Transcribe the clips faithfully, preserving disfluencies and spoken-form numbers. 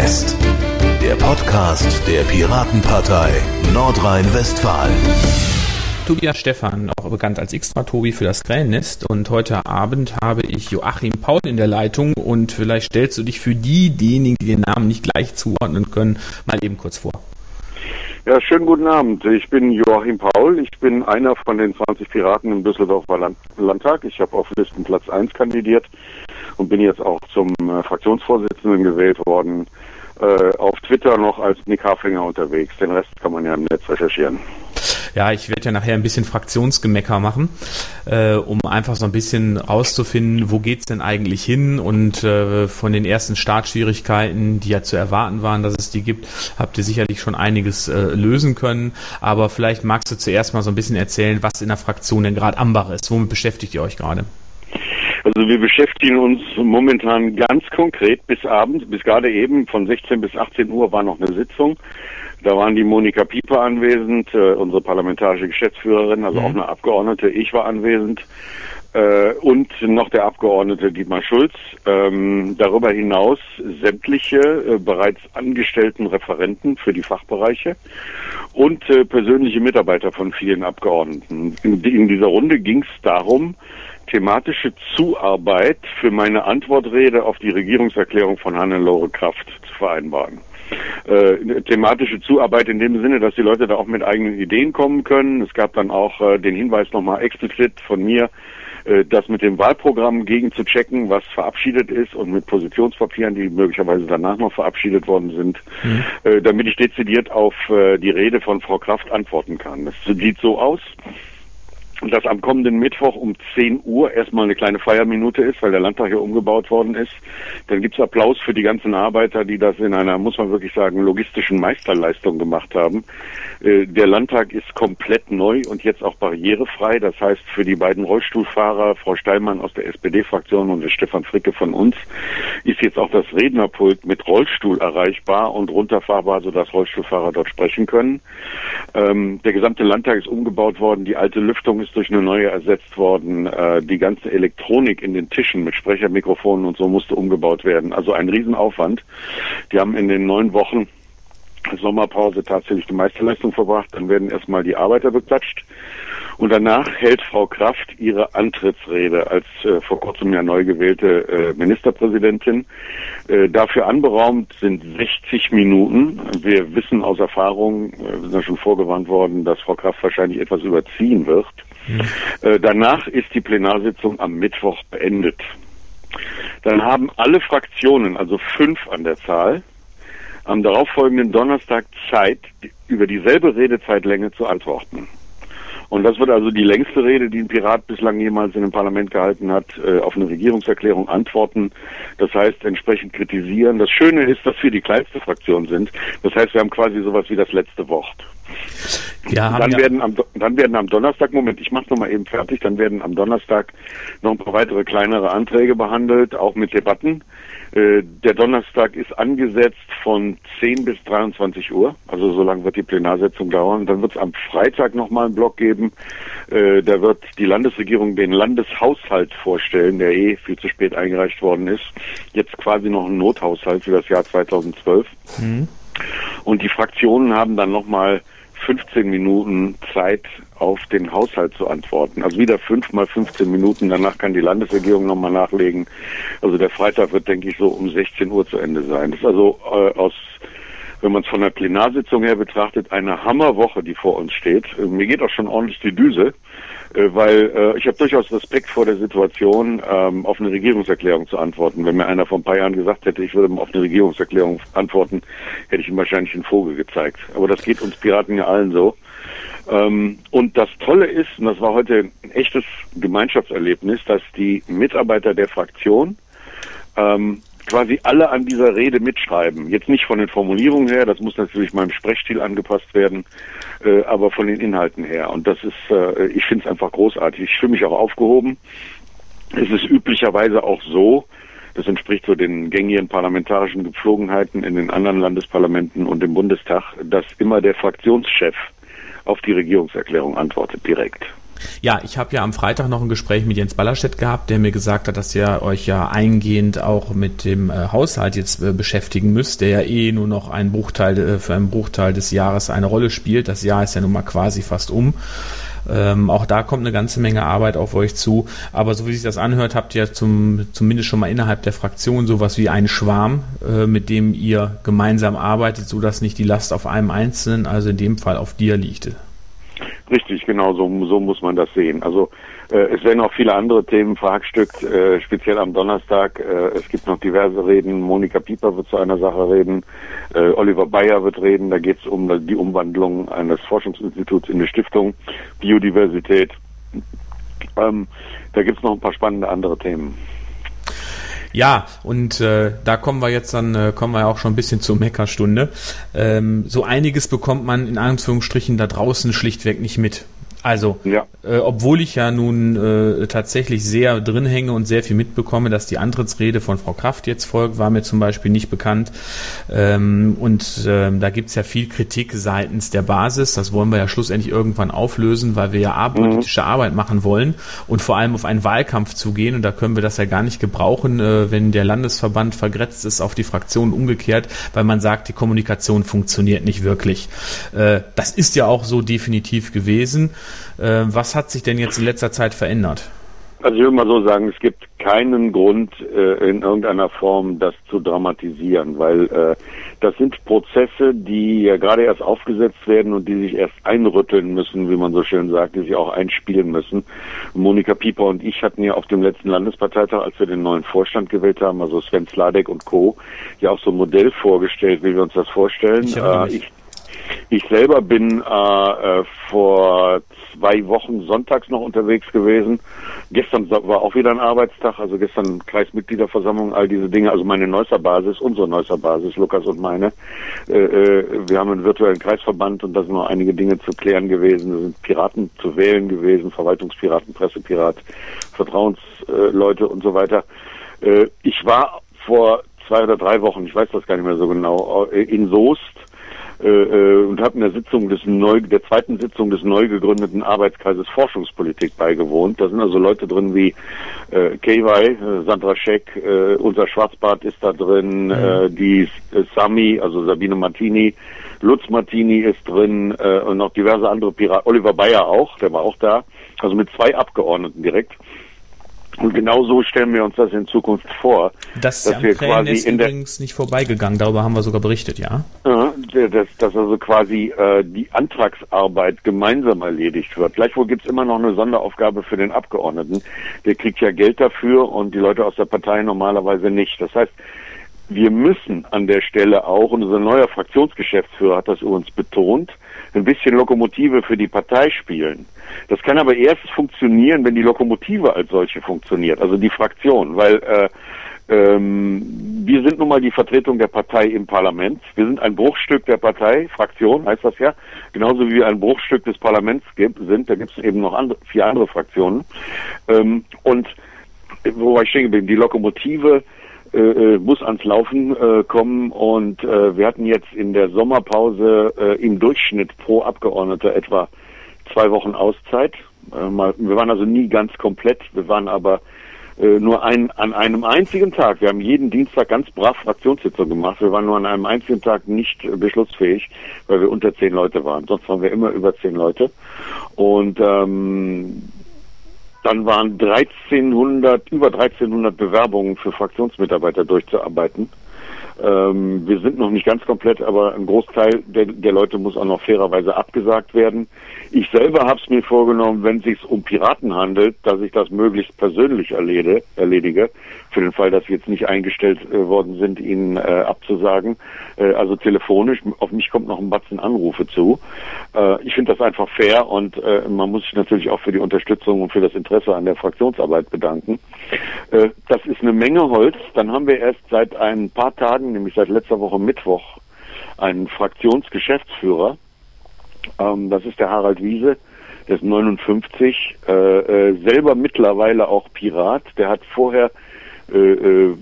West, der Podcast der Piratenpartei Nordrhein-Westfalen. Tobias Stephan, auch bekannt als Xtra-Tobi für das Krähennest, und heute Abend habe ich Joachim Paul in der Leitung, und vielleicht stellst du dich für diejenigen, die den Namen nicht gleich zuordnen können, mal eben kurz vor. Ja, schönen guten Abend. Ich bin Joachim Paul. Ich bin einer von den zwanzig Piraten im Düsseldorfer Land- Landtag. Ich habe auf Listenplatz eins kandidiert und bin jetzt auch zum äh, Fraktionsvorsitzenden gewählt worden. Äh, auf Twitter noch als Nick Haflinger unterwegs. Den Rest kann man ja im Netz recherchieren. Ja, ich werde ja nachher ein bisschen Fraktionsgemecker machen, äh, um einfach so ein bisschen rauszufinden, wo geht's denn eigentlich hin, und äh, von den ersten Startschwierigkeiten, die ja zu erwarten waren, dass es die gibt, habt ihr sicherlich schon einiges äh, lösen können. Aber vielleicht magst du zuerst mal so ein bisschen erzählen, was in der Fraktion denn gerade am Bach ist. Womit beschäftigt ihr euch gerade? Also wir beschäftigen uns momentan ganz konkret bis Abend, bis gerade eben von sechzehn bis achtzehn Uhr war noch eine Sitzung. Da waren die Monika Pieper anwesend, äh, unsere parlamentarische Geschäftsführerin, also mhm. auch eine Abgeordnete. Ich war anwesend äh, und noch der Abgeordnete Dietmar Schulz. Ähm, darüber hinaus sämtliche äh, bereits angestellten Referenten für die Fachbereiche und äh, persönliche Mitarbeiter von vielen Abgeordneten. In, in dieser Runde ging es darum, thematische Zuarbeit für meine Antwortrede auf die Regierungserklärung von Hannelore Kraft zu vereinbaren. Äh, thematische Zuarbeit in dem Sinne, dass die Leute da auch mit eigenen Ideen kommen können. Es gab dann auch äh, den Hinweis nochmal explizit von mir, äh, das mit dem Wahlprogramm gegen zu checken, was verabschiedet ist, und mit Positionspapieren, die möglicherweise danach noch verabschiedet worden sind, mhm. äh, damit ich dezidiert auf äh, die Rede von Frau Kraft antworten kann. Das sieht so aus, dass am kommenden Mittwoch um zehn Uhr erstmal eine kleine Feierminute ist, weil der Landtag hier umgebaut worden ist. Dann gibt's Applaus für die ganzen Arbeiter, die das in einer, muss man wirklich sagen, logistischen Meisterleistung gemacht haben. Äh, der Landtag ist komplett neu und jetzt auch barrierefrei. Das heißt, für die beiden Rollstuhlfahrer, Frau Steilmann aus der S P D-Fraktion und der Stefan Fricke von uns, ist jetzt auch das Rednerpult mit Rollstuhl erreichbar und runterfahrbar, sodass Rollstuhlfahrer dort sprechen können. Ähm, der gesamte Landtag ist umgebaut worden. Die alte Lüftung ist durch eine neue ersetzt worden. Äh, die ganze Elektronik in den Tischen mit Sprechermikrofonen und so musste umgebaut werden. Also ein Riesenaufwand. Die haben in den neun Wochen Sommerpause tatsächlich die Meisterleistung verbracht. Dann werden erstmal die Arbeiter beklatscht. Und danach hält Frau Kraft ihre Antrittsrede als äh, vor kurzem ja neu gewählte äh, Ministerpräsidentin. Äh, dafür anberaumt sind sechzig Minuten. Wir wissen aus Erfahrung, äh, wir sind ja schon vorgewarnt worden, dass Frau Kraft wahrscheinlich etwas überziehen wird. Mhm. Äh, danach ist die Plenarsitzung am Mittwoch beendet. Dann haben alle Fraktionen, also fünf an der Zahl, am darauffolgenden Donnerstag Zeit, über dieselbe Redezeitlänge zu antworten. Und das wird also die längste Rede, die ein Pirat bislang jemals in einem Parlament gehalten hat, äh, auf eine Regierungserklärung antworten. Das heißt, entsprechend kritisieren. Das Schöne ist, dass wir die kleinste Fraktion sind. Das heißt, wir haben quasi sowas wie das letzte Wort. Ja, dann, ja. werden am, dann werden am Donnerstag, Moment, ich mach's nochmal eben fertig, dann werden am Donnerstag noch ein paar weitere kleinere Anträge behandelt, auch mit Debatten. Äh, der Donnerstag ist angesetzt von zehn bis dreiundzwanzig Uhr, also so lange wird die Plenarsitzung dauern. Dann wird es am Freitag nochmal einen Block geben, äh, da wird die Landesregierung den Landeshaushalt vorstellen, der eh viel zu spät eingereicht worden ist. Jetzt quasi noch ein Nothaushalt für das Jahr zweitausendzwölf. Mhm. Und die Fraktionen haben dann nochmal fünfzehn Minuten Zeit, auf den Haushalt zu antworten. Also wieder fünf mal fünfzehn Minuten. Danach kann die Landesregierung nochmal nachlegen. Also der Freitag wird, denke ich, so um sechzehn Uhr zu Ende sein. Das ist also äh, aus, wenn man es von der Plenarsitzung her betrachtet, eine Hammerwoche, die vor uns steht. Äh, mir geht auch schon ordentlich die Düse, äh, weil äh, ich habe durchaus Respekt vor der Situation, ähm, auf eine Regierungserklärung zu antworten. Wenn mir einer vor ein paar Jahren gesagt hätte, ich würde auf eine Regierungserklärung antworten, hätte ich ihm wahrscheinlich einen Vogel gezeigt. Aber das geht uns Piraten ja allen so. Ähm, und das Tolle ist, und das war heute ein echtes Gemeinschaftserlebnis, dass die Mitarbeiter der Fraktion ähm, quasi alle an dieser Rede mitschreiben. Jetzt nicht von den Formulierungen her, das muss natürlich meinem Sprechstil angepasst werden, äh, aber von den Inhalten her. Und das ist, äh, ich finde es einfach großartig. Ich fühle mich auch aufgehoben. Es ist üblicherweise auch so, das entspricht so den gängigen parlamentarischen Gepflogenheiten in den anderen Landesparlamenten und im Bundestag, dass immer der Fraktionschef auf die Regierungserklärung antwortet direkt. Ja, ich habe ja am Freitag noch ein Gespräch mit Jens Ballerstedt gehabt, der mir gesagt hat, dass ihr euch ja eingehend auch mit dem äh, Haushalt jetzt äh, beschäftigen müsst, der ja eh nur noch einen Bruchteil äh, für einen Bruchteil des Jahres eine Rolle spielt. Das Jahr ist ja nun mal quasi fast um. Ähm, auch da kommt eine ganze Menge Arbeit auf euch zu. Aber so wie sich das anhört, habt ihr zum, zumindest schon mal innerhalb der Fraktion sowas wie einen Schwarm, äh, mit dem ihr gemeinsam arbeitet, sodass nicht die Last auf einem Einzelnen, also in dem Fall auf dir, liegt. Richtig, genau, so, so muss man das sehen. Also äh, es werden auch viele andere Themen verhackstückt, äh, speziell am Donnerstag. Äh, es gibt noch diverse Reden. Monika Pieper wird zu einer Sache reden. Äh, Oliver Bayer wird reden. Da geht es um die Umwandlung eines Forschungsinstituts in eine Stiftung, Biodiversität. Ähm, da gibt es noch ein paar spannende andere Themen. Ja, und äh, da kommen wir jetzt dann, äh, kommen wir auch schon ein bisschen zur Meckerstunde. Ähm, so einiges bekommt man in Anführungsstrichen da draußen schlichtweg nicht mit. Also, ja. äh, obwohl ich ja nun äh, tatsächlich sehr drin hänge und sehr viel mitbekomme, dass die Antrittsrede von Frau Kraft jetzt folgt, war mir zum Beispiel nicht bekannt. Ähm, und ähm, da gibt's ja viel Kritik seitens der Basis. Das wollen wir ja schlussendlich irgendwann auflösen, weil wir ja A, politische mhm. Arbeit machen wollen und vor allem auf einen Wahlkampf zugehen. Und da können wir das ja gar nicht gebrauchen, äh, wenn der Landesverband vergrätzt ist auf die Fraktion umgekehrt, weil man sagt, die Kommunikation funktioniert nicht wirklich. Äh, das ist ja auch so definitiv gewesen. Was hat sich denn jetzt in letzter Zeit verändert? Also ich würde mal so sagen, es gibt keinen Grund, äh, in irgendeiner Form das zu dramatisieren, weil äh, das sind Prozesse, die ja gerade erst aufgesetzt werden und die sich erst einrütteln müssen, wie man so schön sagt, die sich auch einspielen müssen. Monika Pieper und ich hatten ja auf dem letzten Landesparteitag, als wir den neuen Vorstand gewählt haben, also Sven Sladek und Co., ja auch so ein Modell vorgestellt, wie wir uns das vorstellen. Ich äh, ich Ich selber bin äh, vor zwei Wochen sonntags noch unterwegs gewesen. Gestern war auch wieder ein Arbeitstag, also gestern Kreismitgliederversammlung, all diese Dinge. Also meine Neusser Basis, unsere Neusser Basis, Lukas und meine. Äh, wir haben einen virtuellen Kreisverband und da sind noch einige Dinge zu klären gewesen. Da sind Piraten zu wählen gewesen, Verwaltungspiraten, Pressepirat, Vertrauensleute äh, und so weiter. Äh, ich war vor zwei oder drei Wochen, ich weiß das gar nicht mehr so genau, in Soest, Äh, und habe in der Sitzung des neu, der zweiten Sitzung des neu gegründeten Arbeitskreises Forschungspolitik beigewohnt. Da sind also Leute drin wie äh, Kewei, äh, Sandra Scheck, äh, unser Schwarzbart ist da drin, mhm. äh, die äh, Sami, also Sabine Martini, Lutz Martini ist drin äh, und noch diverse andere Piraten, Oliver Bayer auch, der war auch da, also mit zwei Abgeordneten direkt. Und genau so stellen wir uns das in Zukunft vor. Das ist dass wir quasi ist in übrigens nicht vorbeigegangen, darüber haben wir sogar berichtet, ja? Ja, dass, dass also quasi äh, die Antragsarbeit gemeinsam erledigt wird. Gleichwohl gibt es immer noch eine Sonderaufgabe für den Abgeordneten. Der kriegt ja Geld dafür und die Leute aus der Partei normalerweise nicht. Das heißt, wir müssen an der Stelle auch, und unser neuer Fraktionsgeschäftsführer hat das übrigens betont, ein bisschen Lokomotive für die Partei spielen. Das kann aber erst funktionieren, wenn die Lokomotive als solche funktioniert, also die Fraktion, weil äh, ähm, wir sind nun mal die Vertretung der Partei im Parlament. Wir sind ein Bruchstück der Partei, Fraktion heißt das ja, genauso wie wir ein Bruchstück des Parlaments gibt, sind. Da gibt es eben noch andere, vier andere Fraktionen. Ähm, und wo war ich stehen geblieben? Die Lokomotive Äh, muss ans Laufen äh, kommen und äh, wir hatten jetzt in der Sommerpause äh, im Durchschnitt pro Abgeordneter etwa zwei Wochen Auszeit. Äh, mal, wir waren also nie ganz komplett, wir waren aber äh, nur ein, an einem einzigen Tag, wir haben jeden Dienstag ganz brav Fraktionssitzung gemacht, wir waren nur an einem einzigen Tag nicht äh, beschlussfähig, weil wir unter zehn Leute waren, sonst waren wir immer über zehn Leute und ähm, dann waren dreizehnhundert, über dreizehnhundert Bewerbungen für Fraktionsmitarbeiter durchzuarbeiten. Ähm, wir sind noch nicht ganz komplett, aber ein Großteil der, der Leute muss auch noch fairerweise abgesagt werden. Ich selber habe es mir vorgenommen, wenn es sich um Piraten handelt, dass ich das möglichst persönlich erlede, erledige, für den Fall, dass sie jetzt nicht eingestellt äh, worden sind, ihnen äh, abzusagen. Äh, also telefonisch, auf mich kommt noch ein Batzen Anrufe zu. Äh, ich finde das einfach fair und äh, man muss sich natürlich auch für die Unterstützung und für das Interesse an der Fraktionsarbeit bedanken. Äh, das ist eine Menge Holz. Dann haben wir erst seit ein paar Tagen, nämlich seit letzter Woche Mittwoch, einen Fraktionsgeschäftsführer. Ähm, das ist der Harald Wiese, der ist neunundfünfzig, äh, äh, selber mittlerweile auch Pirat. Der hat vorher äh,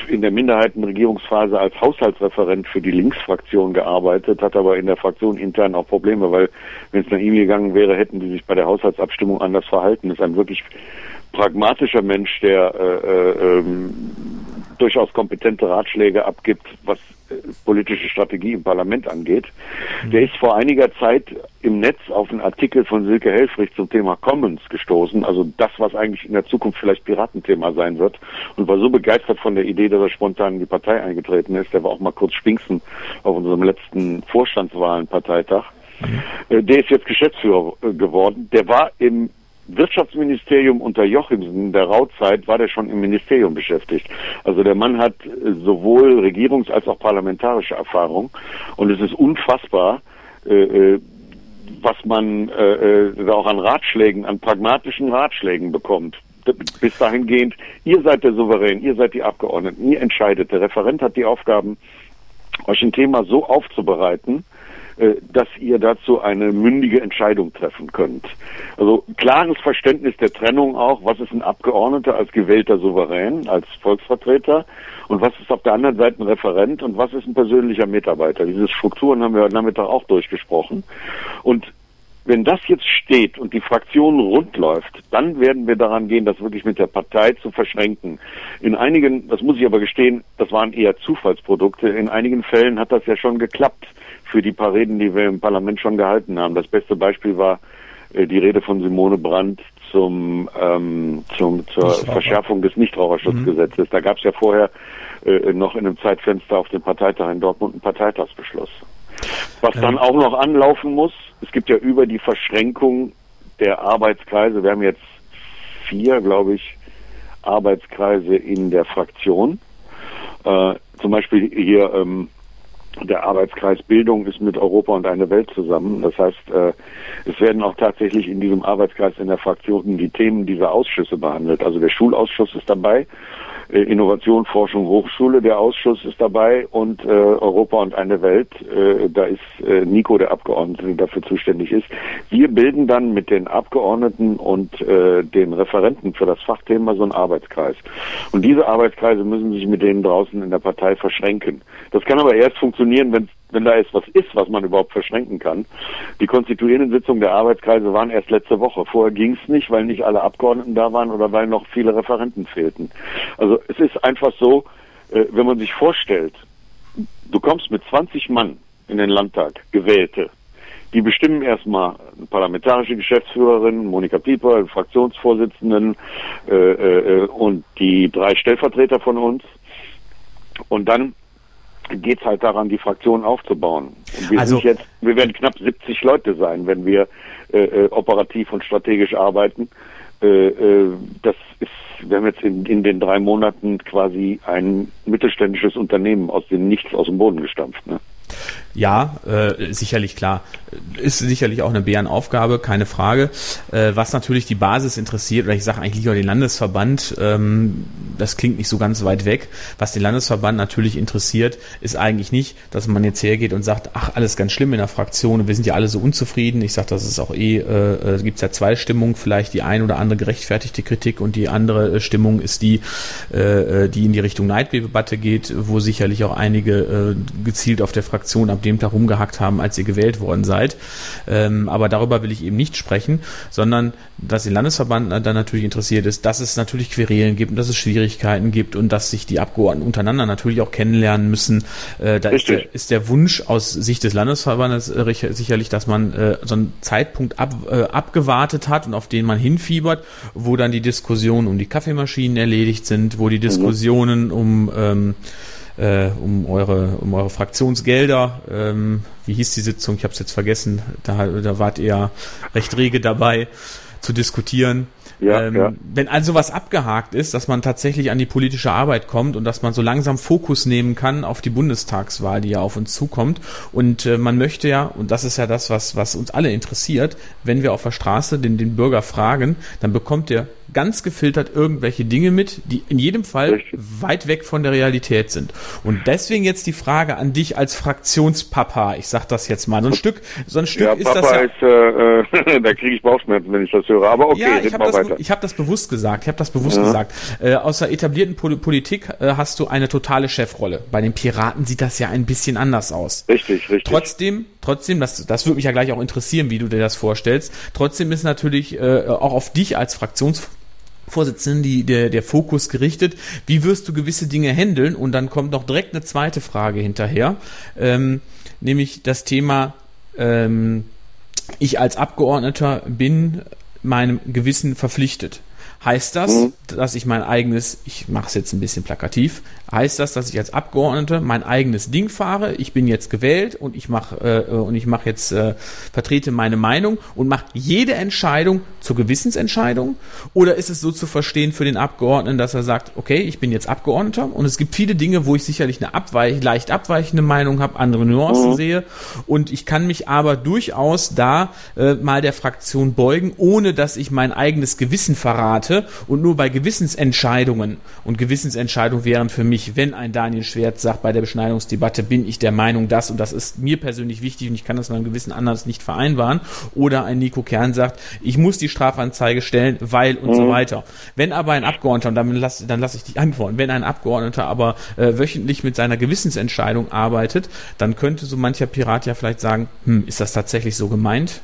in der Minderheitenregierungsphase als Haushaltsreferent für die Linksfraktion gearbeitet, hatte aber in der Fraktion intern auch Probleme, weil wenn es nach ihm gegangen wäre, hätten die sich bei der Haushaltsabstimmung anders verhalten. Ist ein wirklich pragmatischer Mensch, der äh, ähm, durchaus kompetente Ratschläge abgibt, was äh, politische Strategie im Parlament angeht. Mhm. Der ist vor einiger Zeit im Netz auf einen Artikel von Silke Helfrich zum Thema Commons gestoßen, also das, was eigentlich in der Zukunft vielleicht Piratenthema sein wird, und war so begeistert von der Idee, dass er spontan in die Partei eingetreten ist. Der war auch mal kurz Spinksen auf unserem letzten Vorstandswahlen-Parteitag. Mhm. Äh, der ist jetzt Geschäftsführer äh, geworden. Der war im Wirtschaftsministerium unter Jochimsen, in der Rauzeit, war der schon im Ministerium beschäftigt. Also der Mann hat sowohl Regierungs- als auch parlamentarische Erfahrung, und es ist unfassbar, äh, was man äh, da auch an Ratschlägen, an pragmatischen Ratschlägen bekommt. Bis dahingehend, ihr seid der Souverän, ihr seid die Abgeordneten, ihr entscheidet. Der Referent hat die Aufgaben, euch ein Thema so aufzubereiten, dass ihr dazu eine mündige Entscheidung treffen könnt. Also klares Verständnis der Trennung auch, was ist ein Abgeordneter als gewählter Souverän, als Volksvertreter, und was ist auf der anderen Seite ein Referent und was ist ein persönlicher Mitarbeiter. Diese Strukturen haben wir heute Nachmittag auch durchgesprochen. Und wenn das jetzt steht und die Fraktion rund läuft, dann werden wir daran gehen, das wirklich mit der Partei zu verschränken. In einigen, das muss ich aber gestehen, das waren eher Zufallsprodukte, in einigen Fällen hat das ja schon geklappt für die paar Reden, die wir im Parlament schon gehalten haben. Das beste Beispiel war äh, die Rede von Simone Brandt zum, ähm, zum zur Verschärfung des Nichtraucherschutzgesetzes. Mhm. Da gab es ja vorher äh, noch in einem Zeitfenster auf dem Parteitag in Dortmund einen Parteitagsbeschluss. Was ähm. dann auch noch anlaufen muss, es gibt ja über die Verschränkung der Arbeitskreise, wir haben jetzt vier, glaube ich, Arbeitskreise in der Fraktion. Äh, zum Beispiel hier ähm, der Arbeitskreis Bildung ist mit Europa und eine Welt zusammen. Das heißt, äh, es werden auch tatsächlich in diesem Arbeitskreis in der Fraktion die Themen dieser Ausschüsse behandelt. Also der Schulausschuss ist dabei, äh, Innovation, Forschung, Hochschule, der Ausschuss ist dabei, und äh, Europa und eine Welt, äh, da ist äh, Nico der Abgeordnete, der dafür zuständig ist. Wir bilden dann mit den Abgeordneten und äh, den Referenten für das Fachthema so einen Arbeitskreis. Und diese Arbeitskreise müssen sich mit denen draußen in der Partei verschränken. Das kann aber erst funktionieren, wenn wenn da jetzt was ist, was man überhaupt verschränken kann. Die konstituierenden Sitzungen der Arbeitskreise waren erst letzte Woche. Vorher ging es nicht, weil nicht alle Abgeordneten da waren oder weil noch viele Referenten fehlten. Also es ist einfach so, äh, wenn man sich vorstellt, du kommst mit zwanzig Mann in den Landtag, Gewählte. Die bestimmen erstmal eine parlamentarische Geschäftsführerin, Monika Pieper, den Fraktionsvorsitzenden äh, äh, und die drei Stellvertreter von uns. Und dann geht es halt daran, die Fraktion aufzubauen. Und wir, also, sind jetzt, wir werden knapp siebzig Leute sein, wenn wir äh, äh, operativ und strategisch arbeiten. Äh, äh, das ist, wir haben jetzt in, in den drei Monaten quasi ein mittelständisches Unternehmen aus dem Nichts, aus dem Boden gestampft. Ne? Ja, äh, sicherlich klar. Ist sicherlich auch eine Bärenaufgabe, keine Frage. Äh, was natürlich die Basis interessiert, oder ich sage eigentlich lieber den Landesverband, ähm, das klingt nicht so ganz weit weg. Was den Landesverband natürlich interessiert, ist eigentlich nicht, dass man jetzt hergeht und sagt, ach, alles ganz schlimm in der Fraktion, wir sind ja alle so unzufrieden. Ich sage, das ist auch eh, äh, gibt es ja zwei Stimmungen, vielleicht die ein oder andere gerechtfertigte Kritik, und die andere Stimmung ist die, äh, die in die Richtung Neiddebatte geht, wo sicherlich auch einige äh, gezielt auf der Fraktion ab dem Tag rumgehackt haben, als ihr gewählt worden seid. Ähm, aber darüber will ich eben nicht sprechen, sondern was den Landesverband dann natürlich interessiert ist, dass es natürlich Querelen gibt und dass es Schwierigkeiten gibt und dass sich die Abgeordneten untereinander natürlich auch kennenlernen müssen. Äh, da ist der, ist der Wunsch aus Sicht des Landesverbandes äh, sicherlich, dass man äh, so einen Zeitpunkt ab, äh, abgewartet hat und auf den man hinfiebert, wo dann die Diskussionen um die Kaffeemaschinen erledigt sind, wo die Diskussionen um ähm, Äh, um eure um eure Fraktionsgelder, ähm, wie hieß die Sitzung, ich habe es jetzt vergessen, da, da wart ihr recht rege dabei zu diskutieren. Ja, ähm, ja. Wenn also was abgehakt ist, dass man tatsächlich an die politische Arbeit kommt und dass man so langsam Fokus nehmen kann auf die Bundestagswahl, die ja auf uns zukommt. Und äh, man möchte ja, und das ist ja das, was was uns alle interessiert, wenn wir auf der Straße den, den Bürger fragen, dann bekommt er ganz gefiltert irgendwelche Dinge mit, die in jedem Fall Richtig. weit weg von der Realität sind. Und deswegen jetzt die Frage an dich als Fraktionspapa. Ich sag das jetzt mal. So ein Stück, so ein Stück ja, ist Papa das ja... ist, äh, da kriege ich Bauchschmerzen, wenn ich das höre. Aber okay, ja, ich red habe mal das, weiter. ich hab das bewusst gesagt. Ich habe das bewusst Ja. gesagt. Äh, aus der etablierten Pol- Politik äh, hast du eine totale Chefrolle. Bei den Piraten sieht das ja ein bisschen anders aus. Richtig, richtig. Trotzdem, trotzdem, das, das würde mich ja gleich auch interessieren, wie du dir das vorstellst. Trotzdem ist natürlich äh, auch auf dich als Fraktionsvorsitzenden die, der, der Fokus gerichtet. Wie wirst du gewisse Dinge handeln? Und dann kommt noch direkt eine zweite Frage hinterher, ähm, nämlich das Thema, ähm, ich als Abgeordneter bin meinem Gewissen verpflichtet. Heißt das, mhm. dass ich mein eigenes, ich mache es jetzt ein bisschen plakativ, heißt das, dass ich als Abgeordneter mein eigenes Ding fahre, ich bin jetzt gewählt und ich mache äh, und ich mache jetzt äh, vertrete meine Meinung und mache jede Entscheidung zur Gewissensentscheidung? Oder ist es so zu verstehen für den Abgeordneten, dass er sagt, okay, ich bin jetzt Abgeordneter und es gibt viele Dinge, wo ich sicherlich eine abweich, leicht abweichende Meinung habe, andere Nuancen mhm. sehe und ich kann mich aber durchaus da äh, mal der Fraktion beugen, ohne dass ich mein eigenes Gewissen verrate. Und nur bei Gewissensentscheidungen, und Gewissensentscheidungen wären für mich, wenn ein Daniel Schwert sagt, bei der Beschneidungsdebatte bin ich der Meinung, das und das ist mir persönlich wichtig und ich kann das mit einem Gewissen anders nicht vereinbaren, oder ein Nico Kern sagt, ich muss die Strafanzeige stellen, weil und mhm. so weiter. Wenn aber ein Abgeordneter, und dann lasse dann lass ich dich antworten, wenn ein Abgeordneter aber äh, wöchentlich mit seiner Gewissensentscheidung arbeitet, dann könnte so mancher Pirat ja vielleicht sagen, hm, ist das tatsächlich so gemeint?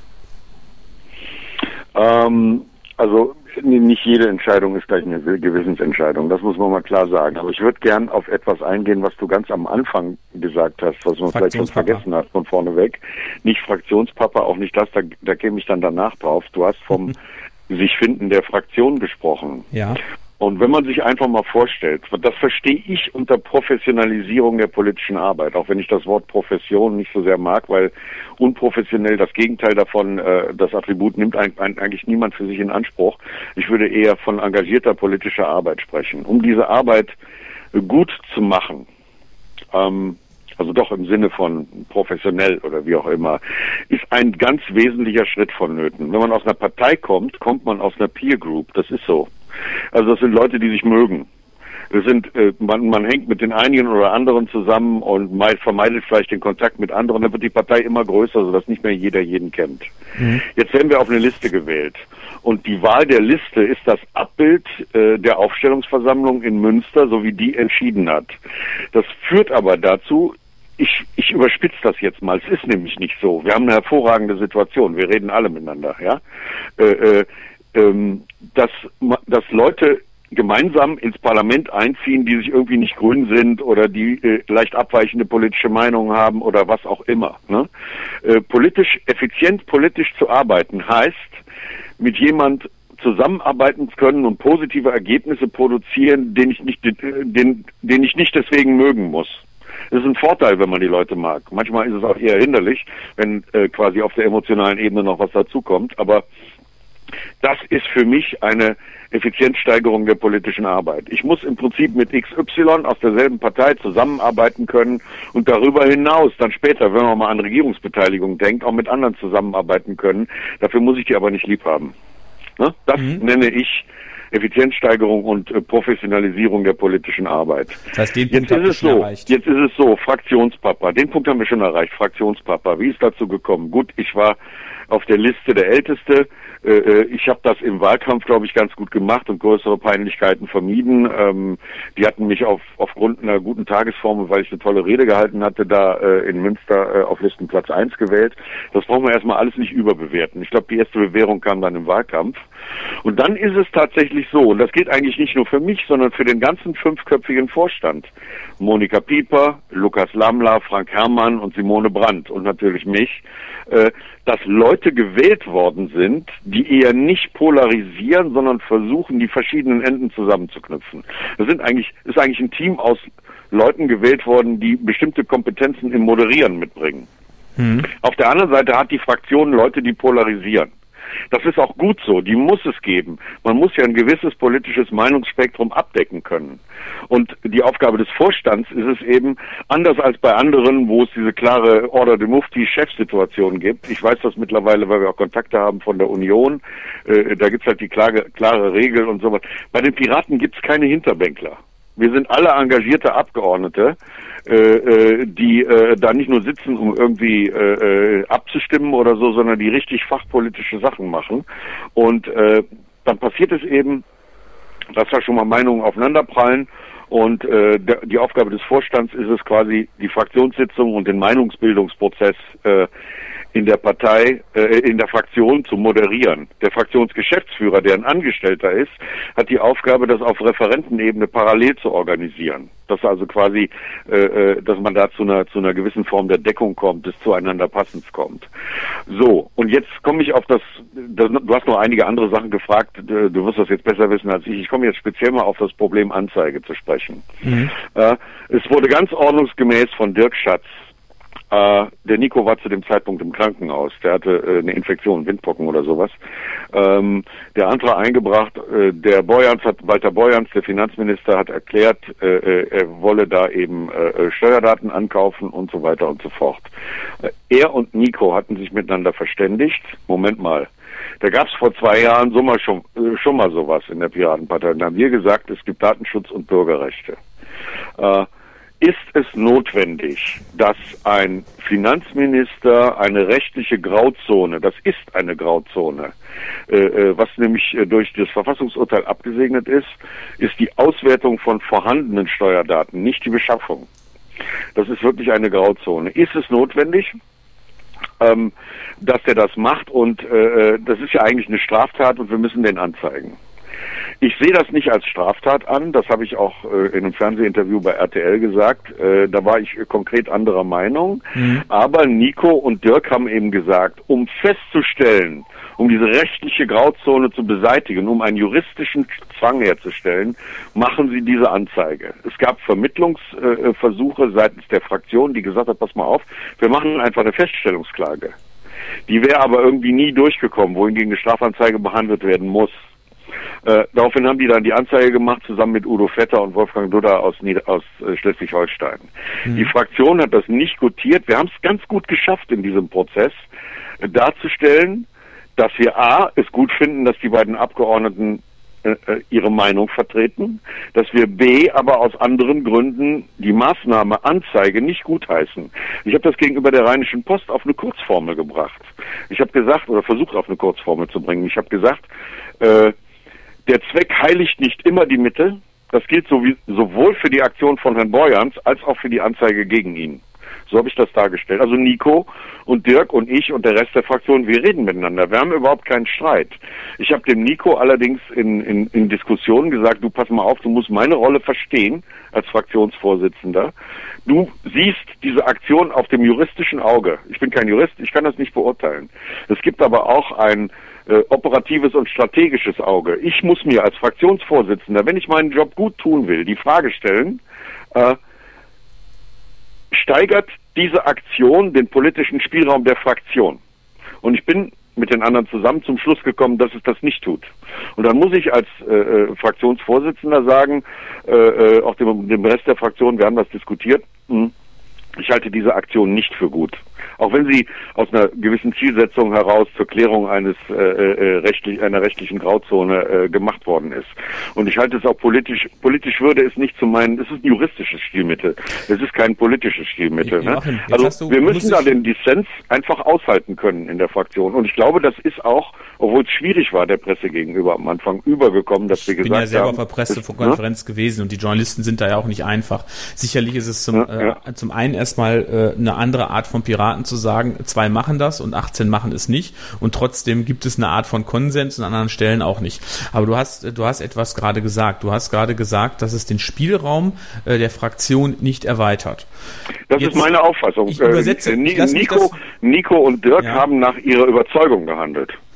Ähm, also nicht jede Entscheidung ist gleich eine Gewissensentscheidung, das muss man mal klar sagen. Aber ich würde gern auf etwas eingehen, was du ganz am Anfang gesagt hast, was man vielleicht schon vergessen hat von vorne weg. Nicht Fraktionspapa, auch nicht das, da, da käme ich dann danach drauf. Du hast vom sich finden der Fraktion gesprochen. Ja. Und wenn man sich einfach mal vorstellt, das verstehe ich unter Professionalisierung der politischen Arbeit, auch wenn ich das Wort Profession nicht so sehr mag, weil unprofessionell das Gegenteil davon, äh, das Attribut nimmt ein, ein, eigentlich niemand für sich in Anspruch. Ich würde eher von engagierter politischer Arbeit sprechen. Um diese Arbeit äh, gut zu machen, ähm, also doch im Sinne von professionell oder wie auch immer, ist ein ganz wesentlicher Schritt vonnöten. Wenn man aus einer Partei kommt, kommt man aus einer Peer Group, das ist so. Also das sind Leute, die sich mögen. Das sind, äh, man, man hängt mit den einigen oder anderen zusammen und meid, vermeidet vielleicht den Kontakt mit anderen. Dann wird die Partei immer größer, sodass nicht mehr jeder jeden kennt. Mhm. Jetzt werden wir auf eine Liste gewählt. Und die Wahl der Liste ist das Abbild äh, der Aufstellungsversammlung in Münster, so wie die entschieden hat. Das führt aber dazu, ich, ich überspitze das jetzt mal, es ist nämlich nicht so. Wir haben eine hervorragende Situation, wir reden alle miteinander, ja. Äh, äh, ähm, dass, dass Leute gemeinsam ins Parlament einziehen, die sich irgendwie nicht grün sind oder die äh, leicht abweichende politische Meinungen haben oder was auch immer. Ne? Äh, politisch, effizient politisch zu arbeiten heißt, mit jemand zusammenarbeiten zu können und positive Ergebnisse produzieren, den ich nicht, den, den ich nicht deswegen mögen muss. Das ist ein Vorteil, wenn man die Leute mag. Manchmal ist es auch eher hinderlich, wenn äh, quasi auf der emotionalen Ebene noch was dazukommt, aber das ist für mich eine Effizienzsteigerung der politischen Arbeit. Ich muss im Prinzip mit X Y aus derselben Partei zusammenarbeiten können und darüber hinaus dann später, wenn man mal an Regierungsbeteiligung denkt, auch mit anderen zusammenarbeiten können. Dafür muss ich die aber nicht lieb haben. Ne? Das mhm. nenne ich Effizienzsteigerung und äh, Professionalisierung der politischen Arbeit. Das heißt, den Punkt jetzt ist es so, erreicht. Jetzt ist es so, Fraktionspapa, den Punkt haben wir schon erreicht, Fraktionspapa. Wie ist dazu gekommen? Gut, ich war auf der Liste der Älteste. Ich habe das im Wahlkampf, glaube ich, ganz gut gemacht und größere Peinlichkeiten vermieden. Ähm, die hatten mich auf, aufgrund einer guten Tagesform, weil ich eine tolle Rede gehalten hatte, da äh, in Münster äh, auf Listenplatz eins gewählt. Das brauchen wir erstmal alles nicht überbewerten. Ich glaube, die erste Bewährung kam dann im Wahlkampf. Und dann ist es tatsächlich so, und das geht eigentlich nicht nur für mich, sondern für den ganzen fünfköpfigen Vorstand. Monika Pieper, Lukas Lammler, Frank Herrmann und Simone Brandt und natürlich mich, äh, dass Leute gewählt worden sind, die eher nicht polarisieren, sondern versuchen, die verschiedenen Enden zusammenzuknüpfen. Das sind eigentlich, ist eigentlich ein Team aus Leuten gewählt worden, die bestimmte Kompetenzen im Moderieren mitbringen. Mhm. Auf der anderen Seite hat die Fraktion Leute, die polarisieren. Das ist auch gut so, die muss es geben. Man muss ja ein gewisses politisches Meinungsspektrum abdecken können. Und die Aufgabe des Vorstands ist es eben, anders als bei anderen, wo es diese klare Order de Mufti-Chefsituation gibt. Ich weiß das mittlerweile, weil wir auch Kontakte haben von der Union. Äh, da gibt's halt die klare, klare Regel und sowas. Bei den Piraten gibt's keine Hinterbänkler. Wir sind alle engagierte Abgeordnete, äh, die äh, da nicht nur sitzen, um irgendwie äh, abzustimmen oder so, sondern die richtig fachpolitische Sachen machen. Und äh, dann passiert es eben, dass da schon mal Meinungen aufeinanderprallen. Und äh, der, die Aufgabe des Vorstands ist es quasi, die Fraktionssitzung und den Meinungsbildungsprozess äh, in der Partei, äh, in der Fraktion zu moderieren. Der Fraktionsgeschäftsführer, der ein Angestellter ist, hat die Aufgabe, das auf Referentenebene parallel zu organisieren. Dass also quasi, äh, dass man da zu einer, zu einer gewissen Form der Deckung kommt, des zueinander Passens kommt. So, und jetzt komme ich auf das, das, du hast noch einige andere Sachen gefragt, du wirst das jetzt besser wissen als ich. Ich komme jetzt speziell mal auf das Problem Anzeige zu sprechen. Mhm. Äh, es wurde ganz ordnungsgemäß von Dirk Schatz, Uh, der Nico war zu dem Zeitpunkt im Krankenhaus. Der hatte äh, eine Infektion, Windpocken oder sowas. Ähm, der Antrag eingebracht, äh, der Borjans hat, Walter Borjans, der Finanzminister, hat erklärt, äh, er wolle da eben äh, Steuerdaten ankaufen und so weiter und so fort. Äh, er und Nico hatten sich miteinander verständigt. Moment mal. Da gab es vor zwei Jahren so mal schon, äh, schon mal sowas in der Piratenpartei. Da haben wir gesagt, es gibt Datenschutz und Bürgerrechte. Äh, Ist es notwendig, dass ein Finanzminister eine rechtliche Grauzone, das ist eine Grauzone, äh, was nämlich durch das Verfassungsurteil abgesegnet ist, ist die Auswertung von vorhandenen Steuerdaten, nicht die Beschaffung. Das ist wirklich eine Grauzone. Ist es notwendig, ähm, dass er das macht? Und äh, das ist ja eigentlich eine Straftat und wir müssen den anzeigen. Ich sehe das nicht als Straftat an, das habe ich auch äh, in einem Fernsehinterview bei R T L gesagt, äh, da war ich äh, konkret anderer Meinung, mhm. aber Nico und Dirk haben eben gesagt, um festzustellen, um diese rechtliche Grauzone zu beseitigen, um einen juristischen Zwang herzustellen, machen sie diese Anzeige. Es gab Vermittlungsversuche äh, seitens der Fraktion, die gesagt hat, pass mal auf, wir machen einfach eine Feststellungsklage. Die wäre aber irgendwie nie durchgekommen, wohingegen eine Strafanzeige behandelt werden muss. Äh, daraufhin haben die dann die Anzeige gemacht, zusammen mit Udo Vetter und Wolfgang Dudda aus, Nieder- aus äh, Schleswig-Holstein. Mhm. Die Fraktion hat das nicht gutiert. Wir haben es ganz gut geschafft in diesem Prozess, äh, darzustellen, dass wir A, es gut finden, dass die beiden Abgeordneten äh, ihre Meinung vertreten, dass wir B, aber aus anderen Gründen die Maßnahme Anzeige nicht gutheißen. Ich habe das gegenüber der Rheinischen Post auf eine Kurzformel gebracht. Ich habe gesagt, oder versucht auf eine Kurzformel zu bringen, ich habe gesagt, äh, der Zweck heiligt nicht immer die Mittel. Das gilt so wie, sowohl für die Aktion von Herrn Borjans als auch für die Anzeige gegen ihn. So habe ich das dargestellt. Also Nico und Dirk und ich und der Rest der Fraktion, wir reden miteinander. Wir haben überhaupt keinen Streit. Ich habe dem Nico allerdings in, in, in Diskussionen gesagt, du pass mal auf, du musst meine Rolle verstehen als Fraktionsvorsitzender. Du siehst diese Aktion auf dem juristischen Auge. Ich bin kein Jurist, ich kann das nicht beurteilen. Es gibt aber auch ein Äh, operatives und strategisches Auge. Ich muss mir als Fraktionsvorsitzender, wenn ich meinen Job gut tun will, die Frage stellen, äh, steigert diese Aktion den politischen Spielraum der Fraktion? Und ich bin mit den anderen zusammen zum Schluss gekommen, dass es das nicht tut. Und dann muss ich als äh, Fraktionsvorsitzender sagen, äh, auch dem, dem Rest der Fraktion, wir haben das diskutiert, mh, ich halte diese Aktion nicht für gut. Auch wenn sie aus einer gewissen Zielsetzung heraus zur Klärung eines äh, äh, rechtlich, einer rechtlichen Grauzone äh, gemacht worden ist. Und ich halte es auch politisch, politisch würde es nicht zu meinen, es ist ein juristisches Stilmittel. Es ist kein politisches Stilmittel. Ne? Joachim, also du, wir müssen da den Dissens einfach aushalten können in der Fraktion. Und ich glaube, das ist auch, obwohl es schwierig war, der Presse gegenüber am Anfang übergekommen, dass wir gesagt haben... Ich bin ja selber auf der Pressekonferenz ne? gewesen und die Journalisten sind da ja auch nicht einfach. Sicherlich ist es zum, ja, ja. Äh, zum einen erstmal äh, eine andere Art von Piraten zu sagen, zwei machen das und achtzehn machen es nicht und trotzdem gibt es eine Art von Konsens und an anderen Stellen auch nicht. Aber du hast du hast etwas gerade gesagt. Du hast gerade gesagt, dass es den Spielraum äh, der Fraktion nicht erweitert. Das Jetzt, ist meine Auffassung. Ich übersetze. Äh, ich Nico, Nico und Dirk ja. haben nach ihrer Überzeugung gehandelt.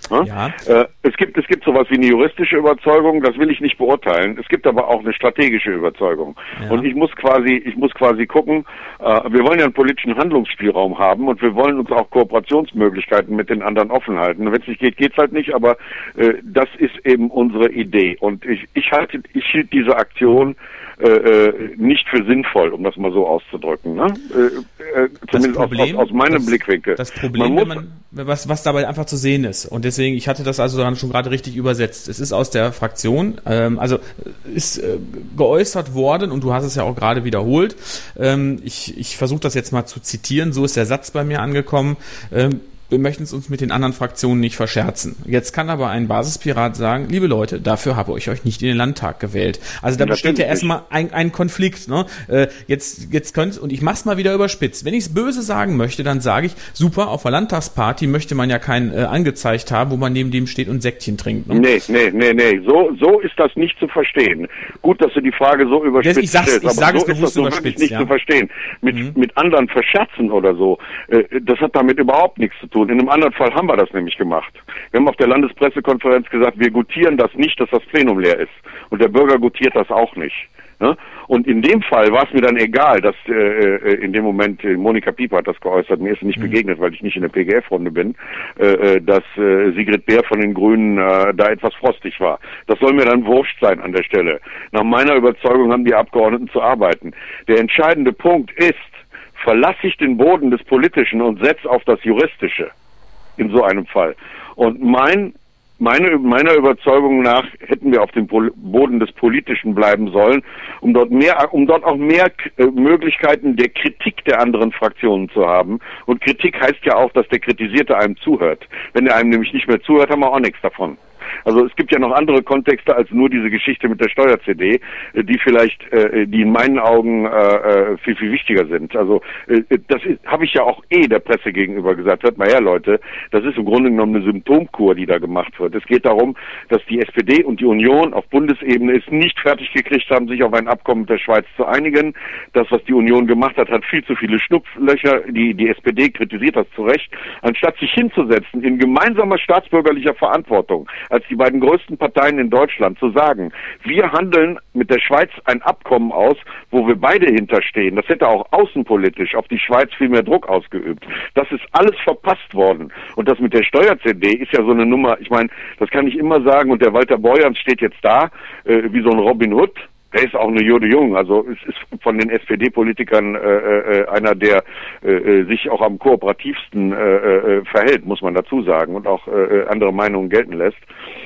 Ne? Ja. Äh, es gibt, es gibt sowas wie eine juristische Überzeugung, das will ich nicht beurteilen. Es gibt aber auch eine strategische Überzeugung. Ja. Und ich muss quasi, ich muss quasi gucken, äh, wir wollen ja einen politischen Handlungsspielraum haben und wir wollen uns auch Kooperationsmöglichkeiten mit den anderen offen halten. Wenn es nicht geht, geht's halt nicht, aber äh, das ist eben unsere Idee. Und ich, ich halte, ich hielt diese Aktion äh, nicht für sinnvoll, um das mal so auszudrücken. Ne? Äh, äh, zumindest Problem, aus, aus, aus meinem das, Blickwinkel. Das Problem, man muss, wenn man, was, was dabei einfach zu sehen ist. Und deswegen, ich hatte das also dann schon gerade richtig übersetzt. Es ist aus der Fraktion, ähm, also ist äh, geäußert worden, und du hast es ja auch gerade wiederholt. Ähm, ich ich versuche das jetzt mal zu zitieren. So ist der Satz bei mir angekommen. Ähm, wir möchten es uns mit den anderen Fraktionen nicht verscherzen. Jetzt kann aber ein Basispirat sagen, liebe Leute, dafür habe ich euch nicht in den Landtag gewählt. Also da ja, besteht ja erstmal ein, ein Konflikt. Ne? Äh, jetzt jetzt könnt, und ich mach's mal wieder überspitzt. Wenn ich es böse sagen möchte, dann sage ich, super, auf der Landtagsparty möchte man ja keinen äh, angezeigt haben, wo man neben dem steht und Säckchen trinkt. Ne? Nee, nee, nee, nee. So, so ist das nicht zu verstehen. Gut, dass du die Frage so überspitzt ich sag's, stellst, ich aber sage so es bewusst ist das so überspitzt, wirklich nicht ja. zu verstehen. Mit, Mhm. mit anderen verscherzen oder so, äh, das hat damit überhaupt nichts zu tun. In einem anderen Fall haben wir das nämlich gemacht. Wir haben auf der Landespressekonferenz gesagt, wir gutieren das nicht, dass das Plenum leer ist. Und der Bürger gutiert das auch nicht. Ne? Und in dem Fall war es mir dann egal, dass äh, äh, in dem Moment, äh, Monika Pieper hat das geäußert, mir ist nicht mhm. begegnet, weil ich nicht in der P G F-Runde bin, äh, dass äh, Sigrid Beer von den Grünen äh, da etwas frostig war. Das soll mir dann wurscht sein an der Stelle. Nach meiner Überzeugung haben die Abgeordneten zu arbeiten. Der entscheidende Punkt ist, verlasse ich den Boden des Politischen und setze auf das Juristische in so einem Fall. Und mein Meine, meiner Überzeugung nach hätten wir auf dem Pol- Boden des Politischen bleiben sollen, um dort mehr, um dort auch mehr äh, Möglichkeiten der Kritik der anderen Fraktionen zu haben. Und Kritik heißt ja auch, dass der Kritisierte einem zuhört. Wenn er einem nämlich nicht mehr zuhört, haben wir auch nichts davon. Also es gibt ja noch andere Kontexte als nur diese Geschichte mit der Steuer-C D, die vielleicht, äh, die in meinen Augen äh, viel, viel wichtiger sind. Also äh, das habe ich ja auch eh der Presse gegenüber gesagt. Hört mal her, Leute, das ist im Grunde genommen eine Symptomkur, die da gemacht wird. Es geht darum, dass die S P D und die Union auf Bundesebene es nicht fertig gekriegt haben, sich auf ein Abkommen mit der Schweiz zu einigen. Das, was die Union gemacht hat, hat viel zu viele Schlupflöcher. Die, die S P D kritisiert das zu Recht. Anstatt sich hinzusetzen in gemeinsamer staatsbürgerlicher Verantwortung, als die beiden größten Parteien in Deutschland, zu sagen, wir handeln mit der Schweiz ein Abkommen aus, wo wir beide hinterstehen. Das hätte auch außenpolitisch auf die Schweiz viel mehr Druck ausgeübt. Das ist alles verpasst worden. Und das mit der Steuer-C D ist ja so eine Nummer, ich meine, das kann ich immer sagen, und der Walter Borjans steht jetzt da, äh, wie so ein Robin Hood. Er ist auch eine Jude Jung, also es ist von den S P D-Politikern äh, äh, einer, der äh, sich auch am kooperativsten äh, äh, verhält, muss man dazu sagen, und auch äh, andere Meinungen gelten lässt.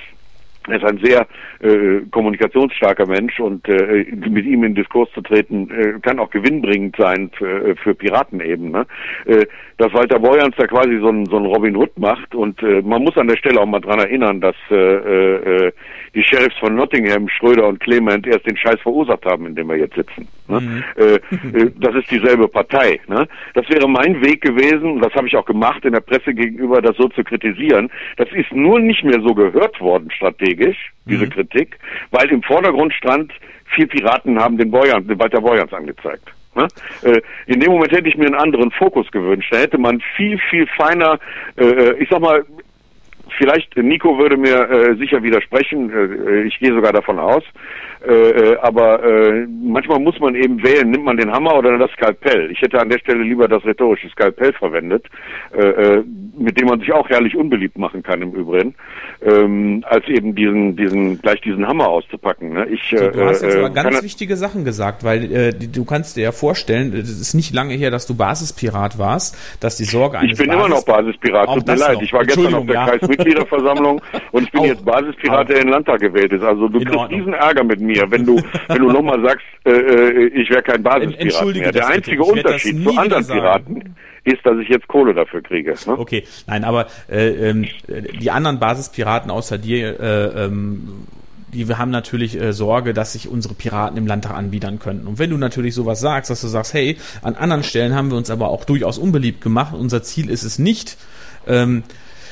Er ist ein sehr äh, kommunikationsstarker Mensch, und äh, mit ihm in Diskurs zu treten, äh, kann auch gewinnbringend sein für, für Piraten eben. Ne? Äh, dass Walter Borjans da quasi so ein, so ein Robin Hood macht, und äh, man muss an der Stelle auch mal dran erinnern, dass äh, äh, die Sheriffs von Nottingham, Schröder und Clement, erst den Scheiß verursacht haben, in dem wir jetzt sitzen. Ne? Mhm. Äh, äh, das ist dieselbe Partei. Ne? Das wäre mein Weg gewesen, und das habe ich auch gemacht in der Presse gegenüber, das so zu kritisieren. Das ist nur nicht mehr so gehört worden strategisch, diese mhm. Kritik, weil im Vordergrund stand, vier Piraten haben den Borjans, den Walter Borjans angezeigt. Ne? Äh, in dem Moment hätte ich mir einen anderen Fokus gewünscht. Da hätte man viel, viel feiner, äh, ich sag mal, vielleicht, Nico würde mir äh, sicher widersprechen, äh, ich gehe sogar davon aus, äh, aber äh, manchmal muss man eben wählen, nimmt man den Hammer oder das Skalpell. Ich hätte an der Stelle lieber das rhetorische Skalpell verwendet, äh, mit dem man sich auch herrlich unbeliebt machen kann im Übrigen, ähm, als eben diesen, diesen, gleich diesen Hammer auszupacken. Ne? Ich, so, du hast jetzt äh, aber ganz kann, wichtige Sachen gesagt, weil äh, du kannst dir ja vorstellen, es ist nicht lange her, dass du Basispirat warst, dass die Sorge eines Ich bin Basis- immer noch Basispirat, tut mir leid. Noch. Ich war gestern auf der ja. Kreismitgliederversammlung und ich bin auch, jetzt Basispirat, der in den Landtag gewählt ist. Also du in kriegst Ordnung. diesen Ärger mit mir, wenn du wenn du nochmal sagst, äh, ich wäre kein Basispirat mehr. Der einzige Unterschied zu anderen Piraten ist, dass ich jetzt Kohle dafür kriege. Ne? Okay, nein, aber äh, ähm, die anderen Basispiraten außer dir, äh, ähm, die wir haben natürlich äh, Sorge, dass sich unsere Piraten im Landtag anbiedern könnten. Und wenn du natürlich sowas sagst, dass du sagst, hey, an anderen Stellen haben wir uns aber auch durchaus unbeliebt gemacht. Unser Ziel ist es nicht, ähm,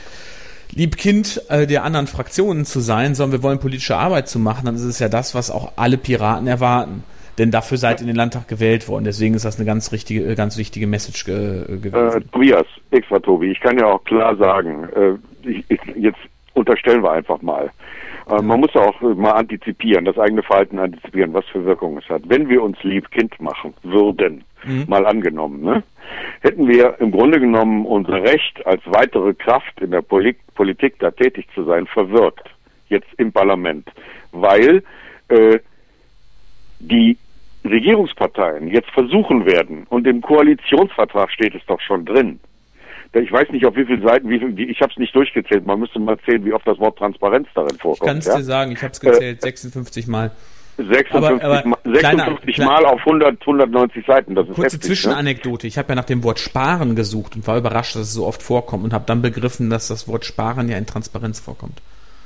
Liebkind äh, der anderen Fraktionen zu sein, sondern wir wollen politische Arbeit zu machen, dann ist es ja das, was auch alle Piraten erwarten. Denn dafür seid ihr in den Landtag gewählt worden. Deswegen ist das eine ganz richtige, ganz wichtige Message ge- gewesen. Äh, Tobias, extra Tobi, ich kann ja auch klar sagen, äh, ich, ich, jetzt unterstellen wir einfach mal. Äh, man muss auch mal antizipieren, das eigene Verhalten antizipieren, was für Wirkung es hat. Wenn wir uns lieb Kind machen würden, mhm. mal angenommen, ne, hätten wir im Grunde genommen unser Recht als weitere Kraft in der Poli- Politik da tätig zu sein verwirkt, jetzt im Parlament, weil äh, die Regierungsparteien jetzt versuchen werden, und im Koalitionsvertrag steht es doch schon drin, ich weiß nicht, auf wie viele Seiten, wie viel, ich habe es nicht durchgezählt, man müsste mal zählen, wie oft das Wort Transparenz darin vorkommt. Ich kann es ja? dir sagen, ich habe es gezählt, äh, sechsundfünfzig Mal. sechsundfünfzig, aber, aber Mal, sechsundfünfzig kleiner, Mal auf hundert, hundertneunzig Seiten, das ist kurze heftig. Zwischenanekdote, ne? Ich habe ja nach dem Wort Sparen gesucht und war überrascht, dass es so oft vorkommt und habe dann begriffen, dass das Wort Sparen ja in Transparenz vorkommt.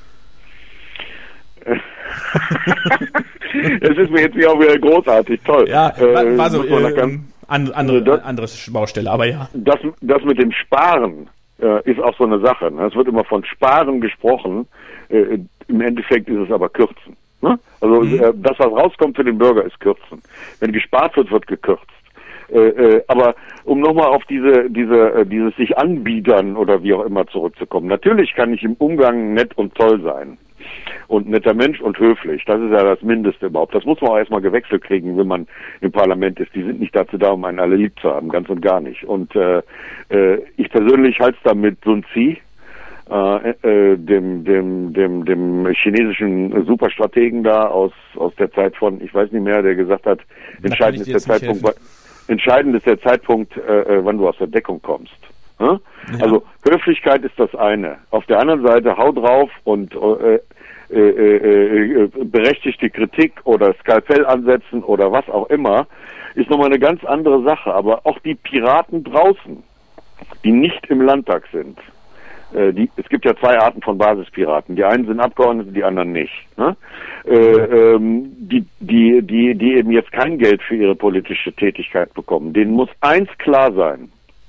Es ist mir jetzt hier auch wieder großartig, toll. Ja, äh, war so, äh, ähm, andere, das, andere Baustelle, aber ja. Das, das mit dem Sparen äh, ist auch so eine Sache. Ne? Es wird immer von Sparen gesprochen, äh, im Endeffekt ist es aber Kürzen. Ne? Also mhm. äh, das, was rauskommt für den Bürger, ist Kürzen. Wenn gespart wird, wird gekürzt. Äh, äh, aber um nochmal auf diese, diese, äh, dieses sich anbiedern oder wie auch immer zurückzukommen. Natürlich kann ich im Umgang nett und toll sein. Und netter Mensch und höflich, das ist ja das Mindeste überhaupt. Das muss man auch erstmal gewechselt kriegen, wenn man im Parlament ist. Die sind nicht dazu da, um einen alle lieb zu haben, ganz und gar nicht. Und äh, äh, ich persönlich halte es da mit Sun Tzu, äh, äh, dem, dem, dem, dem chinesischen Superstrategen da aus, aus der Zeit von, ich weiß nicht mehr, der gesagt hat, entscheidend ist der Zeitpunkt, entscheidend ist der Zeitpunkt, äh, wann du aus der Deckung kommst. Ja. Also Höflichkeit ist das eine. Auf der anderen Seite hau drauf und äh, äh, äh, berechtigte Kritik oder Skalpell ansetzen oder was auch immer, ist nochmal eine ganz andere Sache. Aber auch die Piraten draußen, die nicht im Landtag sind, äh, die, es gibt ja zwei Arten von Basispiraten. Die einen sind Abgeordnete, die anderen nicht. Ne? Äh, ähm, die, die, die, die eben jetzt kein Geld für ihre politische Tätigkeit bekommen. Denen muss eins klar sein: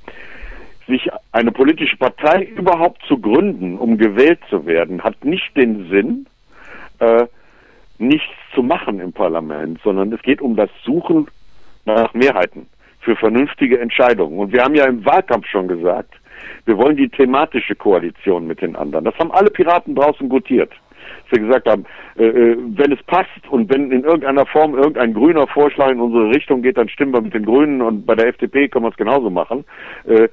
Sich eine politische Partei überhaupt zu gründen, um gewählt zu werden, hat nicht den Sinn, äh, nichts zu machen im Parlament, sondern es geht um das Suchen nach Mehrheiten für vernünftige Entscheidungen. Und wir haben ja im Wahlkampf schon gesagt, wir wollen die thematische Koalition mit den anderen. Das haben alle Piraten draußen gutiert. Dass wir gesagt haben, äh, wenn es passt und wenn in irgendeiner Form irgendein grüner Vorschlag in unsere Richtung geht, dann stimmen wir mit den Grünen, und bei der F D P können wir es genauso machen. Äh,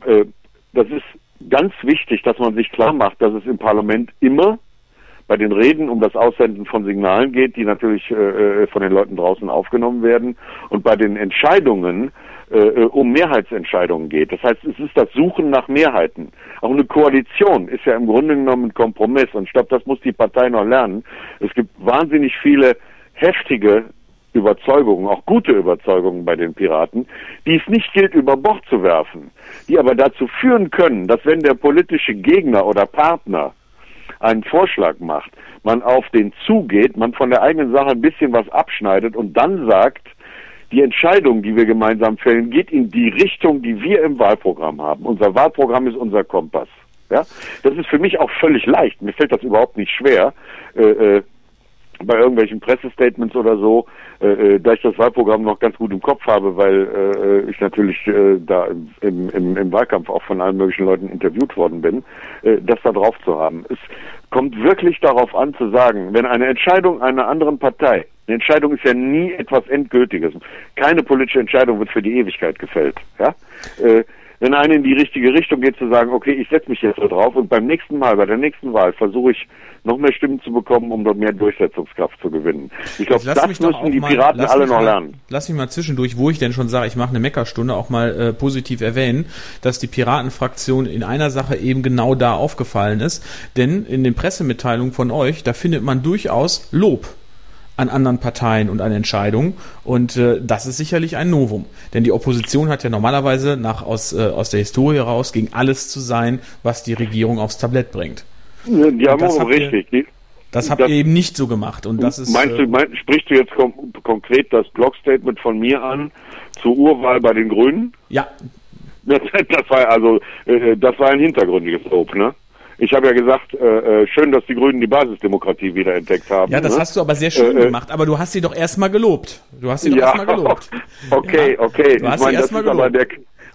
Das ist ganz wichtig, dass man sich klar macht, dass es im Parlament immer bei den Reden um das Aussenden von Signalen geht, die natürlich äh, von den Leuten draußen aufgenommen werden, und bei den Entscheidungen äh, um Mehrheitsentscheidungen geht. Das heißt, es ist das Suchen nach Mehrheiten. Auch eine Koalition ist ja im Grunde genommen ein Kompromiss, und ich glaube, das muss die Partei noch lernen. Es gibt wahnsinnig viele heftige Überzeugungen, auch gute Überzeugungen bei den Piraten, die es nicht gilt, über Bord zu werfen, die aber dazu führen können, dass, wenn der politische Gegner oder Partner einen Vorschlag macht, man auf den zugeht, man von der eigenen Sache ein bisschen was abschneidet und dann sagt, die Entscheidung, die wir gemeinsam fällen, geht in die Richtung, die wir im Wahlprogramm haben. Unser Wahlprogramm ist unser Kompass. Ja? Das ist für mich auch völlig leicht. Mir fällt das überhaupt nicht schwer, äh, äh, bei irgendwelchen Pressestatements oder so, äh, da ich das Wahlprogramm noch ganz gut im Kopf habe, weil äh, ich natürlich äh, da im, im, im Wahlkampf auch von allen möglichen Leuten interviewt worden bin, äh, das da drauf zu haben. Es kommt wirklich darauf an zu sagen, wenn eine Entscheidung einer anderen Partei, eine Entscheidung ist ja nie etwas Endgültiges, keine politische Entscheidung wird für die Ewigkeit gefällt, ja, äh, wenn eine in die richtige Richtung geht, zu sagen, okay, ich setze mich jetzt so drauf und beim nächsten Mal, bei der nächsten Wahl versuche ich noch mehr Stimmen zu bekommen, um dort mehr Durchsetzungskraft zu gewinnen. Ich glaube, das müssen die Piraten mal, alle noch mal, lernen. Lass mich mal zwischendurch, wo ich denn schon sage, ich mache eine Meckerstunde, auch mal äh, positiv erwähnen, dass die Piratenfraktion in einer Sache eben genau da aufgefallen ist. Denn in den Pressemitteilungen von euch, da findet man durchaus Lob an anderen Parteien und an Entscheidungen, und äh, das ist sicherlich ein Novum. Denn die Opposition hat ja normalerweise nach aus, äh, aus der Historie heraus gegen alles zu sein, was die Regierung aufs Tablett bringt. Ja, die haben auch richtig. Ihr, das habt das, ihr eben nicht so gemacht. Und das ist, meinst du, mein, sprichst du jetzt kom- konkret das Blogstatement von mir an zur Urwahl bei den Grünen? Ja. Das, das war also, äh, das war ein hintergründiges Lob, ne? Ich habe ja gesagt, äh, schön, dass die Grünen die Basisdemokratie wieder entdeckt haben. Ja, das ne? hast du aber sehr schön äh, gemacht, aber du hast sie doch erstmal gelobt. Du hast sie doch ja, erstmal gelobt. Okay, ja, okay. Du hast ich meine, sie erstmal gelobt. Der,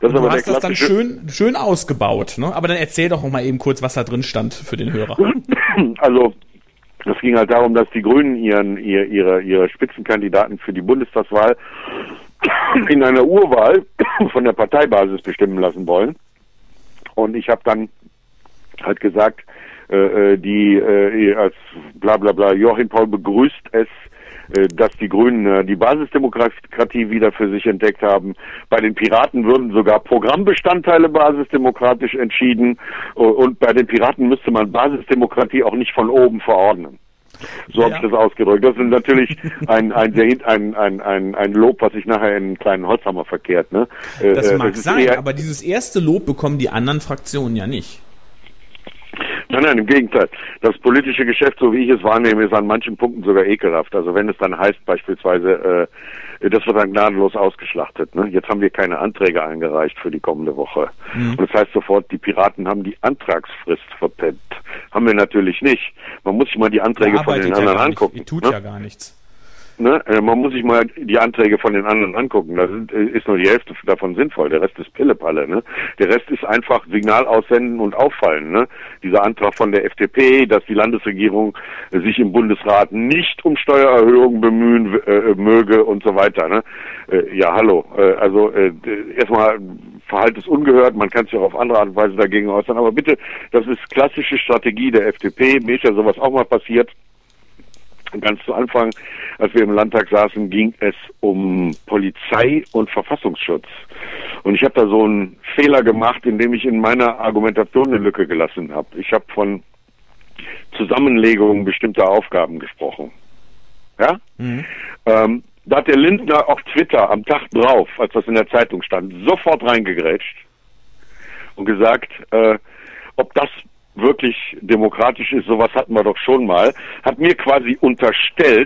Das ist du aber hast der das dann schön, schön ausgebaut, ne? Aber dann erzähl doch noch mal eben kurz, was da drin stand für den Hörer. Also, es ging halt darum, dass die Grünen ihren, ihr, ihre, ihre Spitzenkandidaten für die Bundestagswahl in einer Urwahl von der Parteibasis bestimmen lassen wollen. Und ich habe dann halt gesagt, äh, die äh, als bla bla bla, Joachim Paul begrüßt es, äh, dass die Grünen äh, die Basisdemokratie wieder für sich entdeckt haben. Bei den Piraten würden sogar Programmbestandteile basisdemokratisch entschieden und bei den Piraten müsste man Basisdemokratie auch nicht von oben verordnen. So habe ja. ich das ausgedrückt. Das ist natürlich ein ein, ein, ein, ein, ein Lob, was sich nachher in einen kleinen Holzhammer verkehrt. Ne? Das äh, mag das sein, eher, aber dieses erste Lob bekommen die anderen Fraktionen ja nicht. Nein, nein, im Gegenteil. Das politische Geschäft, so wie ich es wahrnehme, ist an manchen Punkten sogar ekelhaft. Also wenn es dann heißt beispielsweise, äh, das wird dann gnadenlos ausgeschlachtet. Ne? Jetzt haben wir keine Anträge eingereicht für die kommende Woche. Mhm. Und das heißt sofort, die Piraten haben die Antragsfrist verpennt. Haben wir natürlich nicht. Man muss sich mal die Anträge von den anderen ja angucken. Die tut ne? ja gar nichts. Ne? Man muss sich mal die Anträge von den anderen angucken. Da sind, ist nur die Hälfte davon sinnvoll. Der Rest ist Pillepalle. Ne? Der Rest ist einfach Signal aussenden und auffallen. Ne? Dieser Antrag von der F D P, dass die Landesregierung sich im Bundesrat nicht um Steuererhöhungen bemühen äh, möge und so weiter. Ne? Äh, ja, hallo. Äh, also äh, erstmal Verhalten ist ungehört. Man kann sich auch auf andere Art und Weise dagegen äußern. Aber bitte, das ist klassische Strategie der F D P. Mir ist ja sowas auch mal passiert. Ganz zu Anfang, als wir im Landtag saßen, ging es um Polizei und Verfassungsschutz. Und ich habe da so einen Fehler gemacht, indem ich in meiner Argumentation eine Lücke gelassen habe. Ich habe von Zusammenlegungen bestimmter Aufgaben gesprochen. Ja? Mhm. Ähm, da hat der Lindner auf Twitter am Tag drauf, als das in der Zeitung stand, sofort reingegrätscht und gesagt, äh, ob das wirklich demokratisch ist, sowas hatten wir doch schon mal, hat mir quasi unterstellt,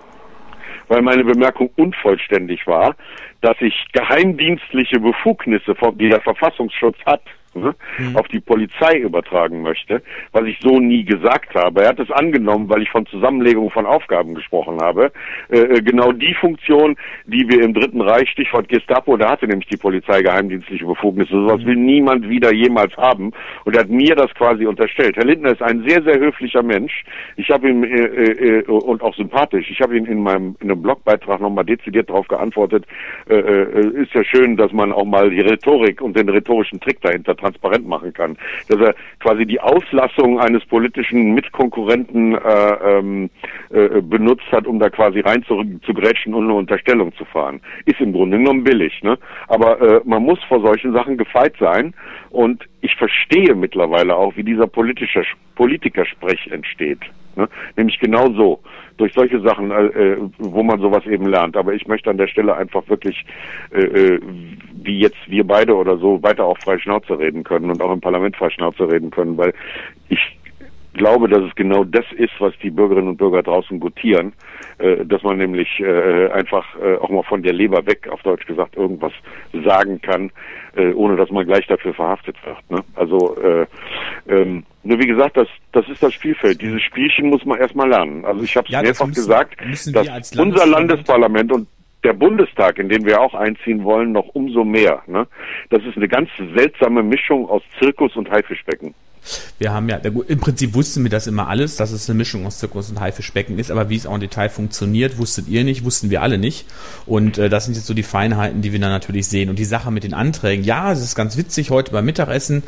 weil meine Bemerkung unvollständig war, dass ich geheimdienstliche Befugnisse, die der Verfassungsschutz hat, ne, mhm. auf die Polizei übertragen möchte, was ich so nie gesagt habe. Er hat es angenommen, weil ich von Zusammenlegung von Aufgaben gesprochen habe. Äh, genau die Funktion, die wir im Dritten Reich, Stichwort Gestapo, da hatte nämlich die Polizei geheimdienstliche Befugnisse. Sowas will niemand wieder jemals haben. Und er hat mir das quasi unterstellt. Herr Lindner ist ein sehr, sehr höflicher Mensch. Ich habe ihm, äh, äh, und auch sympathisch, ich habe ihn in meinem in einem Blogbeitrag nochmal dezidiert darauf geantwortet, äh, äh, ist ja schön, dass man auch mal die Rhetorik und den rhetorischen Trick dahinter transparent machen kann. Dass er quasi die Auslassung eines politischen Mitkonkurrenten äh, ähm, äh, benutzt hat, um da quasi rein zu, zu grätschen und eine Unterstellung zu fahren. Ist im Grunde genommen billig, ne? Aber äh, man muss vor solchen Sachen gefeit sein und ich verstehe mittlerweile auch, wie dieser politische Politikersprech entsteht. Ne? Nämlich genau so, durch solche Sachen, äh, wo man sowas eben lernt. Aber ich möchte an der Stelle einfach wirklich, äh, wie jetzt wir beide oder so, weiter auch frei Schnauze reden können und auch im Parlament frei Schnauze reden können, weil ich glaube, dass es genau das ist, was die Bürgerinnen und Bürger draußen gutieren, äh, dass man nämlich äh, einfach äh, auch mal von der Leber weg, auf Deutsch gesagt, irgendwas sagen kann, äh, ohne dass man gleich dafür verhaftet wird. Ne? Also äh, ähm, nur wie gesagt, das das ist das Spielfeld. Dieses Spielchen muss man erstmal lernen. Also ich habe es ja, mehrfach müssen, gesagt, müssen dass Landesparlament unser Landesparlament und der Bundestag, in den wir auch einziehen wollen, noch umso mehr. Ne? Das ist eine ganz seltsame Mischung aus Zirkus und Haifischbecken. Wir haben ja, im Prinzip wussten wir das immer alles, dass es eine Mischung aus Zirkus und Haifischbecken ist, aber wie es auch im Detail funktioniert, wusstet ihr nicht, wussten wir alle nicht. Und äh, das sind jetzt so die Feinheiten, die wir dann natürlich sehen. Und die Sache mit den Anträgen, ja, es ist ganz witzig, heute beim Mittagessen,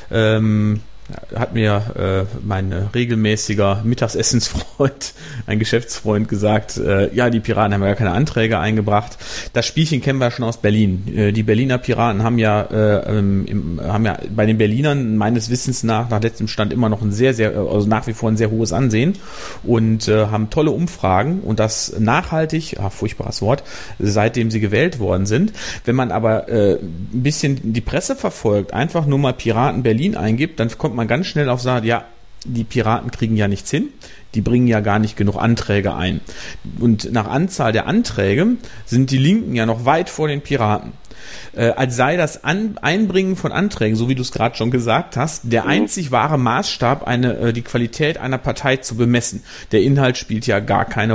ähm, hat mir äh, mein regelmäßiger Mittagsessensfreund, ein Geschäftsfreund gesagt, äh, ja, die Piraten haben ja gar keine Anträge eingebracht. Das Spielchen kennen wir schon aus Berlin. Äh, die Berliner Piraten haben ja, äh, im, haben ja bei den Berlinern meines Wissens nach, nach letztem Stand immer noch ein sehr, sehr, also nach wie vor ein sehr hohes Ansehen und äh, haben tolle Umfragen und das nachhaltig, ah, furchtbares Wort, seitdem sie gewählt worden sind. Wenn man aber äh, ein bisschen die Presse verfolgt, einfach nur mal Piraten Berlin eingibt, dann kommt man ganz schnell auf sagen, ja, die Piraten kriegen ja nichts hin, die bringen ja gar nicht genug Anträge ein. Und nach Anzahl der Anträge sind die Linken ja noch weit vor den Piraten. Äh, als sei das An- Einbringen von Anträgen, so wie du es gerade schon gesagt hast, der einzig wahre Maßstab, eine, äh, die Qualität einer Partei zu bemessen. Der Inhalt spielt ja gar keine Rolle.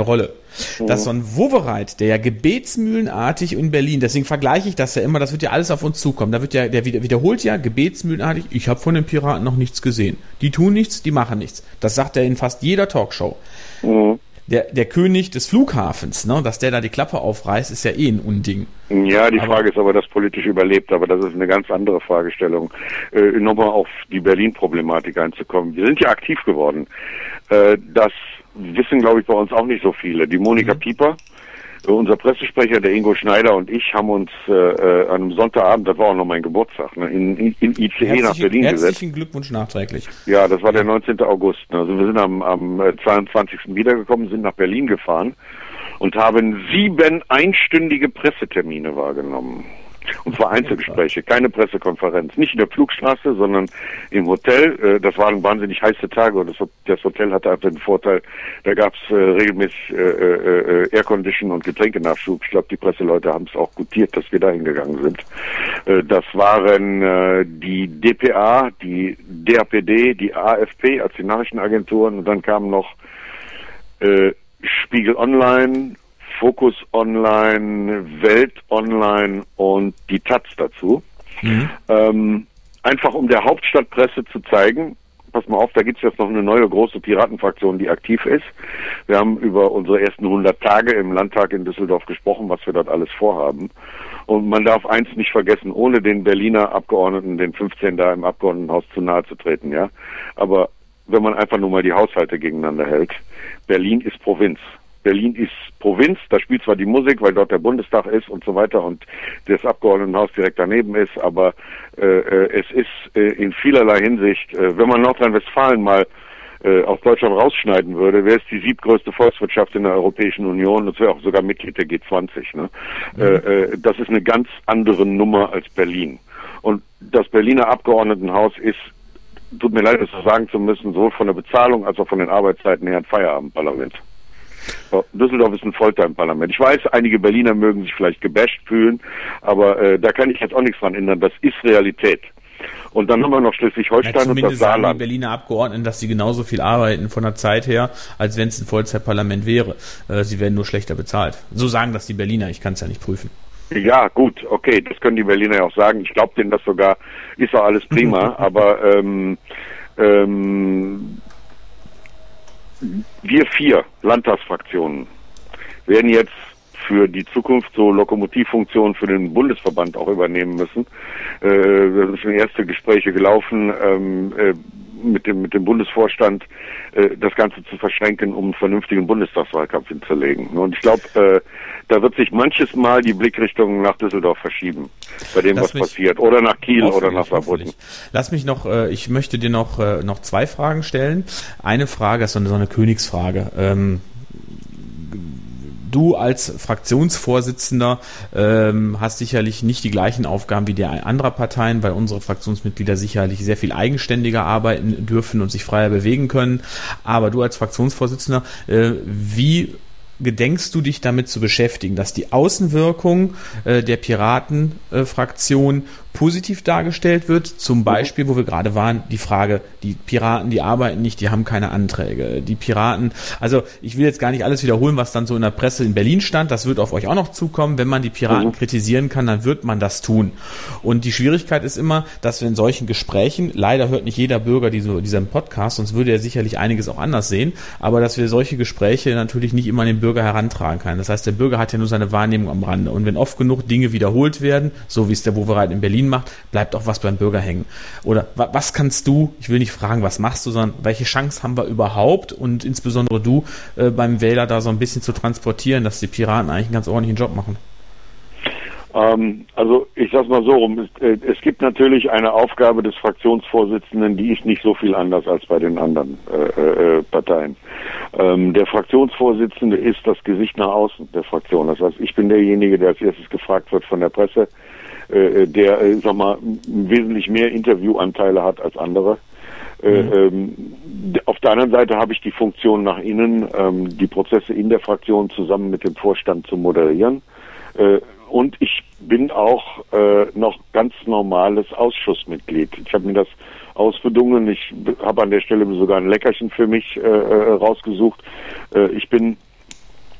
mhm. dass so ein Wowereit, der ja gebetsmühlenartig in Berlin, deswegen vergleiche ich das ja immer, das wird ja alles auf uns zukommen, da wird ja, der wiederholt ja gebetsmühlenartig, ich habe von den Piraten noch nichts gesehen. Die tun nichts, die machen nichts. Das sagt er in fast jeder Talkshow. Mhm. Der, der König des Flughafens, ne, dass der da die Klappe aufreißt, ist ja eh ein Unding. Ja, die aber Frage ist, ob er das politisch überlebt, aber das ist eine ganz andere Fragestellung. Äh, nochmal auf die Berlin-Problematik einzukommen. Wir sind ja aktiv geworden. Äh, das wissen, glaube ich, bei uns auch nicht so viele. Die Monika mhm. Pieper, unser Pressesprecher, der Ingo Schneider und ich haben uns äh, an einem Sonntagabend, das war auch noch mein Geburtstag, ne, in, in, in I C E Herzlich, nach Berlin herzlichen gesetzt. Herzlichen Glückwunsch nachträglich. Ja, das war der neunzehnten August. Also wir sind am, am zweiundzwanzigsten wiedergekommen, sind nach Berlin gefahren und haben sieben einstündige Pressetermine wahrgenommen. Und zwar Einzelgespräche, keine Pressekonferenz. Nicht in der Flugstraße, sondern im Hotel. Das waren wahnsinnig heiße Tage und das Hotel hatte einfach den Vorteil, da gab es regelmäßig Aircondition und Getränkenachschub. Ich glaube, die Presseleute haben es auch gutiert, dass wir da hingegangen sind. Das waren die D P A, die D A P D, die A F P als die Nachrichtenagenturen und dann kamen noch Spiegel Online, Focus Online, Welt Online und die Taz dazu. Mhm. Ähm, einfach um der Hauptstadtpresse zu zeigen, pass mal auf, da gibt es jetzt noch eine neue große Piratenfraktion, die aktiv ist. Wir haben über unsere ersten hundert Tage im Landtag in Düsseldorf gesprochen, was wir dort alles vorhaben. Und man darf eins nicht vergessen, ohne den Berliner Abgeordneten, den fünfzehn da im Abgeordnetenhaus zu nahe zu treten, ja. Aber wenn man einfach nur mal die Haushalte gegeneinander hält, Berlin ist Provinz. Berlin ist Provinz, da spielt zwar die Musik, weil dort der Bundestag ist und so weiter und das Abgeordnetenhaus direkt daneben ist, aber äh, es ist äh, in vielerlei Hinsicht, äh, wenn man Nordrhein-Westfalen mal äh, aus Deutschland rausschneiden würde, wäre es die siebtgrößte Volkswirtschaft in der Europäischen Union, das wäre auch sogar Mitglied der G zwanzig. Ne? Mhm. Äh, das ist eine ganz andere Nummer als Berlin. Und das Berliner Abgeordnetenhaus ist, tut mir leid, das so sagen zu müssen, sowohl von der Bezahlung als auch von den Arbeitszeiten her ein Feierabendparlament. Düsseldorf ist ein Volltime-Parlament. Ich weiß, einige Berliner mögen sich vielleicht gebasht fühlen, aber äh, da kann ich jetzt auch nichts dran ändern. Das ist Realität. Und dann haben wir noch Schleswig-Holstein und das Saarland. Sagen die Berliner Abgeordneten, dass sie genauso viel arbeiten von der Zeit her, als wenn es ein Vollzeitparlament wäre. Äh, sie werden nur schlechter bezahlt. So sagen das die Berliner, ich kann es ja nicht prüfen. Ja, gut, okay, das können die Berliner ja auch sagen. Ich glaube denen das sogar, ist auch alles prima, aber ähm, ähm, wir vier Landtagsfraktionen werden jetzt für die Zukunft so Lokomotivfunktionen für den Bundesverband auch übernehmen müssen. Äh, da sind schon erste Gespräche gelaufen ähm, äh, mit dem mit dem Bundesvorstand, äh, das Ganze zu verschränken, um einen vernünftigen Bundestagswahlkampf hinzulegen. Und ich glaube, äh, da wird sich manches Mal die Blickrichtung nach Düsseldorf verschieben, bei dem, Lass was passiert. Oder nach Kiel oder nach Saarbrücken. Lass mich noch, äh, ich möchte dir noch, äh, noch zwei Fragen stellen. Eine Frage ist so eine, so eine Königsfrage. Ähm, Du als Fraktionsvorsitzender ähm, hast sicherlich nicht die gleichen Aufgaben wie die anderer Parteien, weil unsere Fraktionsmitglieder sicherlich sehr viel eigenständiger arbeiten dürfen und sich freier bewegen können. Aber du als Fraktionsvorsitzender, äh, wie gedenkst du dich damit zu beschäftigen, dass die Außenwirkung äh, der Piratenfraktion äh, positiv dargestellt wird? Zum Beispiel, wo wir gerade waren, die Frage, die Piraten, die arbeiten nicht, die haben keine Anträge. Die Piraten, also ich will jetzt gar nicht alles wiederholen, was dann so in der Presse in Berlin stand, das wird auf euch auch noch zukommen. Wenn man die Piraten mhm. kritisieren kann, dann wird man das tun. Und die Schwierigkeit ist immer, dass wir in solchen Gesprächen, leider hört nicht jeder Bürger diese, diesen Podcast, sonst würde er sicherlich einiges auch anders sehen, aber dass wir solche Gespräche natürlich nicht immer an den Bürger herantragen können. Das heißt, der Bürger hat ja nur seine Wahrnehmung am Rande. Und wenn oft genug Dinge wiederholt werden, so wie es der Wowereit in Berlin macht, bleibt auch was beim Bürger hängen. Oder was kannst du, ich will nicht fragen, was machst du, sondern welche Chance haben wir überhaupt und insbesondere du äh, beim Wähler da so ein bisschen zu transportieren, dass die Piraten eigentlich einen ganz ordentlichen Job machen? Ähm, also ich sag's mal so rum, es, äh, es gibt natürlich eine Aufgabe des Fraktionsvorsitzenden, die ist nicht so viel anders als bei den anderen äh, äh, Parteien. Ähm, der Fraktionsvorsitzende ist das Gesicht nach außen der Fraktion. Das heißt, ich bin derjenige, der als erstes gefragt wird von der Presse, äh, der, äh, sag mal, wesentlich mehr Interviewanteile hat als andere. Mhm. Äh, ähm, auf der anderen Seite habe ich die Funktion nach innen, ähm, die Prozesse in der Fraktion zusammen mit dem Vorstand zu moderieren. Äh, und ich bin auch äh, noch ganz normales Ausschussmitglied. Ich habe mir das ausbedungen. Ich habe an der Stelle sogar ein Leckerchen für mich äh, rausgesucht. Äh, ich bin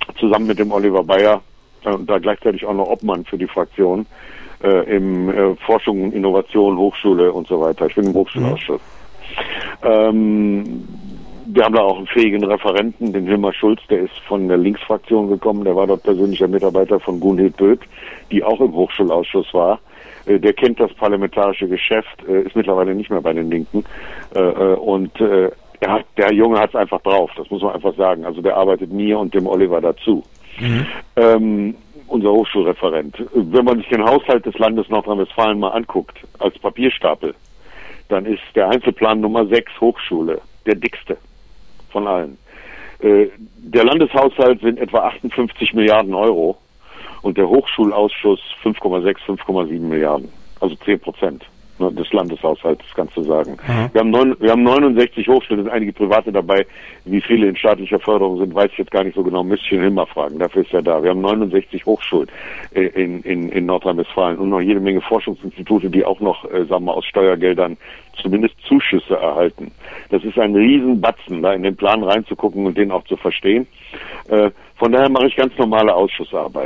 zusammen mit dem Oliver Bayer und da gleichzeitig auch noch Obmann für die Fraktion äh, im äh, Forschung, Innovation, Hochschule und so weiter. Ich bin im Hochschulausschuss. Mhm. Ähm, wir haben da auch einen fähigen Referenten, den Hilmar Schulz, der ist von der Linksfraktion gekommen, der war dort persönlicher Mitarbeiter von Gunhild Böth, die auch im Hochschulausschuss war. Äh, der kennt das parlamentarische Geschäft, äh, ist mittlerweile nicht mehr bei den Linken äh, und äh, er hat, der Junge hat es einfach drauf, das muss man einfach sagen. Also der arbeitet mir und dem Oliver dazu. Mhm. Ähm, unser Hochschulreferent. Wenn man sich den Haushalt des Landes Nordrhein-Westfalen mal anguckt, als Papierstapel, dann ist der Einzelplan Nummer sechs Hochschule der dickste von allen. Äh, der Landeshaushalt sind etwa achtundfünfzig Milliarden Euro und der Hochschulausschuss fünf Komma sechs, fünf Komma sieben Milliarden, also zehn Prozent des Landeshaushalts, kannst du sagen. Mhm. Wir haben, neun, wir haben neunundsechzig Hochschulen, sind einige private dabei. Wie viele in staatlicher Förderung sind, weiß ich jetzt gar nicht so genau, müsste ich ihn immer fragen, dafür ist er da. Wir haben neunundsechzig Hochschulen äh, in, in, in Nordrhein-Westfalen und noch jede Menge Forschungsinstitute, die auch noch, äh, sagen wir, aus Steuergeldern zumindest Zuschüsse erhalten. Das ist ein Riesenbatzen, da in den Plan reinzugucken und den auch zu verstehen. Äh, von daher mache ich ganz normale Ausschussarbeit.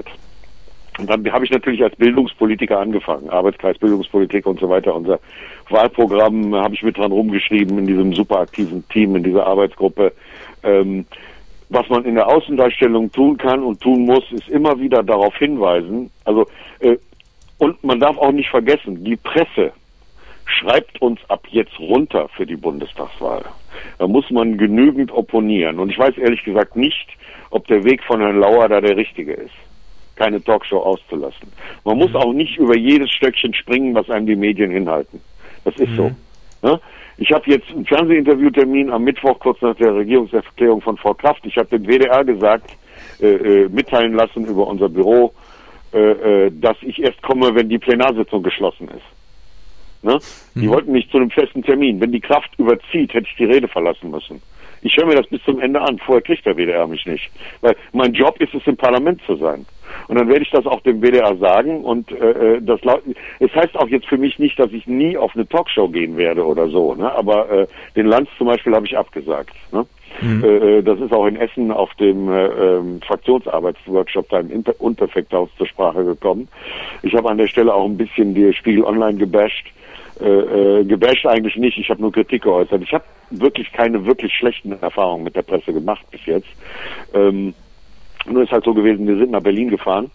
Und dann habe ich natürlich als Bildungspolitiker angefangen, Arbeitskreis Bildungspolitik und so weiter. Unser Wahlprogramm habe ich mit dran rumgeschrieben in diesem super aktiven Team, in dieser Arbeitsgruppe. Ähm, was man in der Außendarstellung tun kann und tun muss, ist immer wieder darauf hinweisen. Also äh, und man darf auch nicht vergessen, die Presse schreibt uns ab jetzt runter für die Bundestagswahl. Da muss man genügend opponieren. Und ich weiß ehrlich gesagt nicht, ob der Weg von Herrn Lauer da der richtige ist, keine Talkshow auszulassen. Man muss auch nicht über jedes Stöckchen springen, was einem die Medien hinhalten. Das ist mhm. so. Ne? Ich habe jetzt einen Fernsehinterviewtermin am Mittwoch, kurz nach der Regierungserklärung von Frau Kraft. Ich habe dem W D R gesagt, äh, äh, mitteilen lassen über unser Büro, äh, äh, dass ich erst komme, wenn die Plenarsitzung geschlossen ist. Ne? Mhm. Die wollten mich zu einem festen Termin. Wenn die Kraft überzieht, hätte ich die Rede verlassen müssen. Ich höre mir das bis zum Ende an. Vorher kriegt der W D R mich nicht. Weil mein Job ist es, im Parlament zu sein. Und dann werde ich das auch dem W D R sagen. Und äh, das es heißt auch jetzt für mich nicht, dass ich nie auf eine Talkshow gehen werde oder so. Ne? Aber äh, den Lanz zum Beispiel habe ich abgesagt. Ne? Mhm. Äh, das ist auch in Essen auf dem äh, ähm, Fraktionsarbeitsworkshop da im Inter- Unterfekthaus zur Sprache gekommen. Ich habe an der Stelle auch ein bisschen die Spiegel Online gebasht. Äh, äh, gebasht eigentlich nicht, ich habe nur Kritik geäußert. Ich habe wirklich keine wirklich schlechten Erfahrungen mit der Presse gemacht bis jetzt. Ähm, nur ist halt so gewesen, wir sind nach Berlin gefahren.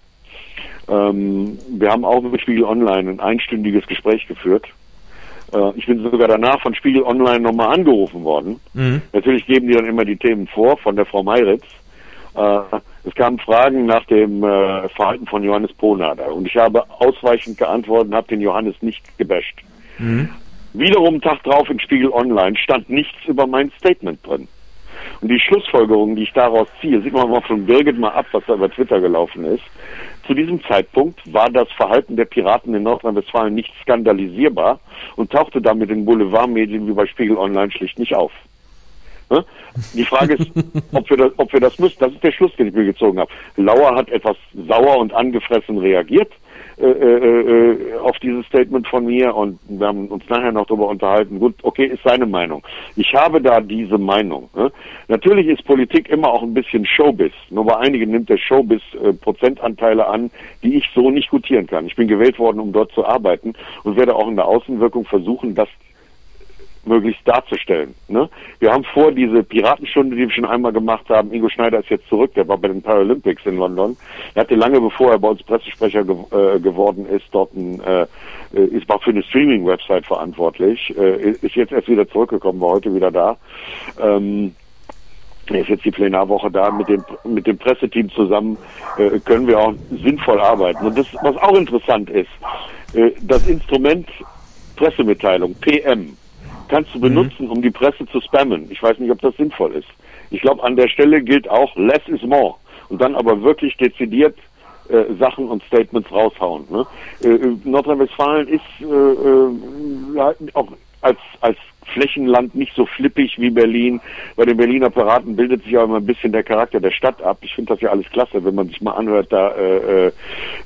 Ähm, wir haben auch mit Spiegel Online ein einstündiges Gespräch geführt. Äh, ich bin sogar danach von Spiegel Online nochmal angerufen worden. Mhm. Natürlich geben die dann immer die Themen vor von der Frau Meiritz. Äh, es kamen Fragen nach dem äh, Verhalten von Johannes Ponader und ich habe ausweichend geantwortet und habe den Johannes nicht gebasht. Mhm. Wiederum einen Tag drauf in Spiegel Online stand nichts über mein Statement drin. Und die Schlussfolgerung, die ich daraus ziehe, sieht man mal von Birgit mal ab, was da über Twitter gelaufen ist. Zu diesem Zeitpunkt war das Verhalten der Piraten in Nordrhein-Westfalen nicht skandalisierbar und tauchte damit in Boulevardmedien wie bei Spiegel Online schlicht nicht auf. Ne? Die Frage ist, ob wir das, ob wir das müssen. Das ist der Schluss, den ich mir gezogen habe. Lauer hat etwas sauer und angefressen reagiert äh, äh, auf dieses Statement von mir und wir haben uns nachher noch darüber unterhalten. Gut, okay, ist seine Meinung. Ich habe da diese Meinung. Ne? Natürlich ist Politik immer auch ein bisschen Showbiz. Nur bei einigen nimmt der Showbiz äh, Prozentanteile an, die ich so nicht gutieren kann. Ich bin gewählt worden, um dort zu arbeiten und werde auch in der Außenwirkung versuchen, das möglichst darzustellen. Ne? Wir haben vor diese Piratenstunde, die wir schon einmal gemacht haben, Ingo Schneider ist jetzt zurück, der war bei den Paralympics in London. Er hatte lange, bevor er bei uns Pressesprecher ge äh, geworden ist, dort ein, äh, ist war für eine Streaming-Website verantwortlich, äh, ist jetzt erst wieder zurückgekommen, war heute wieder da. Ähm, ist jetzt die Plenarwoche da, mit dem mit dem Presseteam zusammen äh, können wir auch sinnvoll arbeiten. Und das, was auch interessant ist, äh, das Instrument Pressemitteilung, P M, kannst du benutzen, um die Presse zu spammen. Ich weiß nicht, ob das sinnvoll ist. Ich glaube, an der Stelle gilt auch, less is more. Und dann aber wirklich dezidiert äh, Sachen und Statements raushauen. Ne? Äh, Nordrhein-Westfalen ist äh, äh, auch als, als Flächenland nicht so flippig wie Berlin. Bei den Berliner Piraten bildet sich auch immer ein bisschen der Charakter der Stadt ab. Ich finde das ja alles klasse, wenn man sich mal anhört, da äh, äh,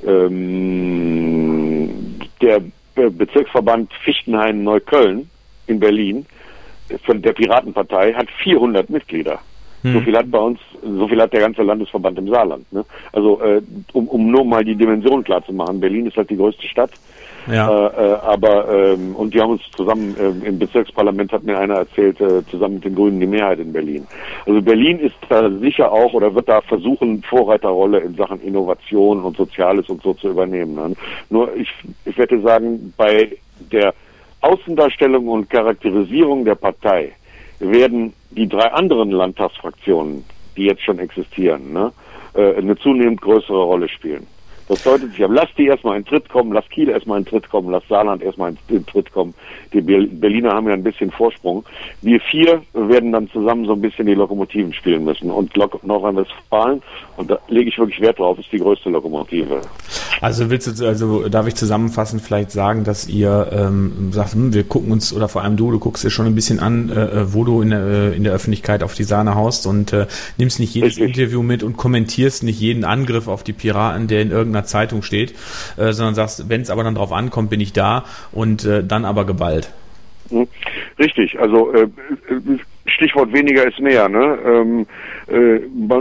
ähm, der Bezirksverband Fichtenhain-Neukölln in Berlin von der Piratenpartei hat vierhundert Mitglieder. Hm. So viel hat bei uns, so viel hat der ganze Landesverband im Saarland. Ne? Also äh, um, um nur mal die Dimension klar zu machen, Berlin ist halt die größte Stadt. Ja. Äh, äh, aber ähm, und wir haben uns zusammen äh, im Bezirksparlament, hat mir einer erzählt, äh, zusammen mit den Grünen die Mehrheit in Berlin. Also Berlin ist da sicher auch oder wird da versuchen, Vorreiterrolle in Sachen Innovation und Soziales und so zu übernehmen. Ne? Nur ich, ich werde sagen, bei der Außendarstellung und Charakterisierung der Partei werden die drei anderen Landtagsfraktionen, die jetzt schon existieren, ne, äh, eine zunehmend größere Rolle spielen. Das deutet sich ab. Lass die erstmal in Tritt kommen, lass Kiel erstmal in Tritt kommen, lass Saarland erstmal in, in Tritt kommen. Die Berliner haben ja ein bisschen Vorsprung. Wir vier werden dann zusammen so ein bisschen die Lokomotiven spielen müssen. Und Nordrhein-Westfalen, und da lege ich wirklich Wert drauf, ist die größte Lokomotive. Also willst du, also darf ich zusammenfassend vielleicht sagen, dass ihr ähm, sagt, hm, wir gucken uns, oder vor allem du, du guckst dir schon ein bisschen an, äh, wo du in der, in der Öffentlichkeit auf die Sahne haust und äh, nimmst nicht jedes Richtig. Interview mit und kommentierst nicht jeden Angriff auf die Piraten, der in irgendeiner Zeitung steht, äh, sondern sagst, wenn es aber dann drauf ankommt, bin ich da und äh, dann aber geballt. Richtig, also äh, Stichwort weniger ist mehr. Ne? Ähm, äh,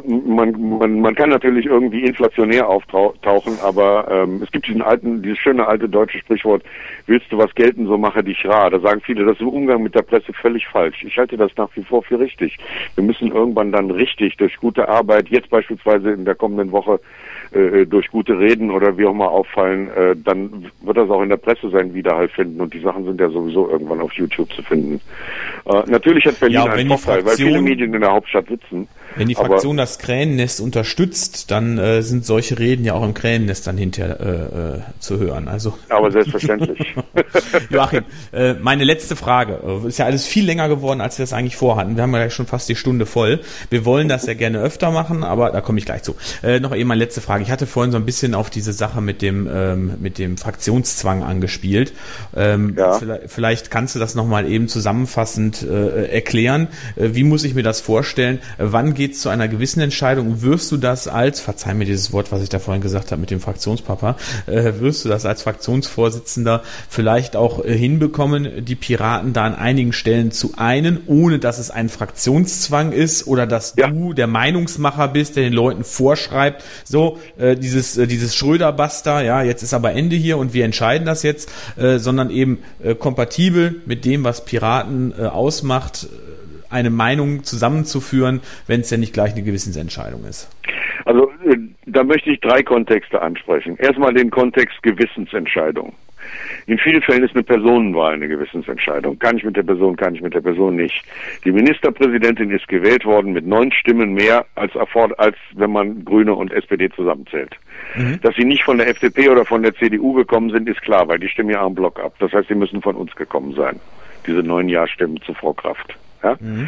man, man, man kann natürlich irgendwie inflationär auftauchen, aber ähm, es gibt diesen alten, dieses schöne alte deutsche Sprichwort, willst du was gelten, so mache dich rar. Da sagen viele, das ist im Umgang mit der Presse völlig falsch. Ich halte das nach wie vor für richtig. Wir müssen irgendwann dann richtig durch gute Arbeit, jetzt beispielsweise in der kommenden Woche, äh, durch gute Reden oder wie auch immer auffallen, äh, dann wird das auch in der Presse seinen Widerhall finden und die Sachen sind ja sowieso irgendwann auf YouTube zu finden. Äh, natürlich hat Berlin ja, einen Vorteil, weil viele Medien in der Hauptstadt sitzen. Wenn die Fraktion das Krähennest unterstützt, dann äh, sind solche Reden ja auch im Krähennest dann hinterher äh, äh, zu hören. Also aber selbstverständlich. Joachim, äh, meine letzte Frage. Ist ja alles viel länger geworden, als wir das eigentlich vorhatten. Wir haben ja schon fast die Stunde voll. Wir wollen das ja gerne öfter machen, aber da komme ich gleich zu. Äh, noch eben meine letzte Frage. Ich hatte vorhin so ein bisschen auf diese Sache mit dem ähm, mit dem Fraktionszwang angespielt. Ähm, ja. vielleicht, vielleicht kannst du das nochmal eben zusammenfassend äh, erklären. Äh, wie muss ich mir das vorstellen? Äh, wann geht es zu einer gewissen Entscheidung? Wirst du das als, verzeih mir dieses Wort, was ich da vorhin gesagt habe mit dem Fraktionspapa, äh, wirst du das als Fraktionsvorsitzender vielleicht auch äh, hinbekommen, die Piraten da an einigen Stellen zu einen, ohne dass es ein Fraktionszwang ist oder dass ja. du der Meinungsmacher bist, der den Leuten vorschreibt, so, äh, dieses, äh, dieses Schröder-Basta, ja, jetzt ist aber Ende hier und wir entscheiden das jetzt, äh, sondern eben äh, kompatibel mit dem, was Piraten äh, ausmacht, eine Meinung zusammenzuführen, wenn es ja nicht gleich eine Gewissensentscheidung ist? Also äh, da möchte ich drei Kontexte ansprechen. Erstmal den Kontext Gewissensentscheidung. In vielen Fällen ist eine Personenwahl eine Gewissensentscheidung. Kann ich mit der Person, kann ich mit der Person nicht. Die Ministerpräsidentin ist gewählt worden mit neun Stimmen mehr, als, erfordert, als wenn man Grüne und S P D zusammenzählt. Mhm. Dass sie nicht von der F D P oder von der C D U gekommen sind, ist klar, weil die stimmen ja am Block ab. Das heißt, sie müssen von uns gekommen sein. Diese neun Ja-Stimmen zu Frau Kraft. Ja? Mhm.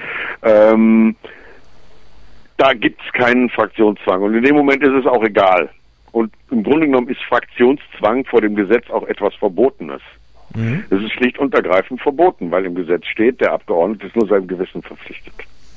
Ähm, da gibt es keinen Fraktionszwang. Und in dem Moment ist es auch egal. Und im Grunde genommen ist Fraktionszwang vor dem Gesetz auch etwas Verbotenes. Mhm. Es ist schlicht und ergreifend verboten, weil im Gesetz steht, der Abgeordnete ist nur seinem Gewissen verpflichtet.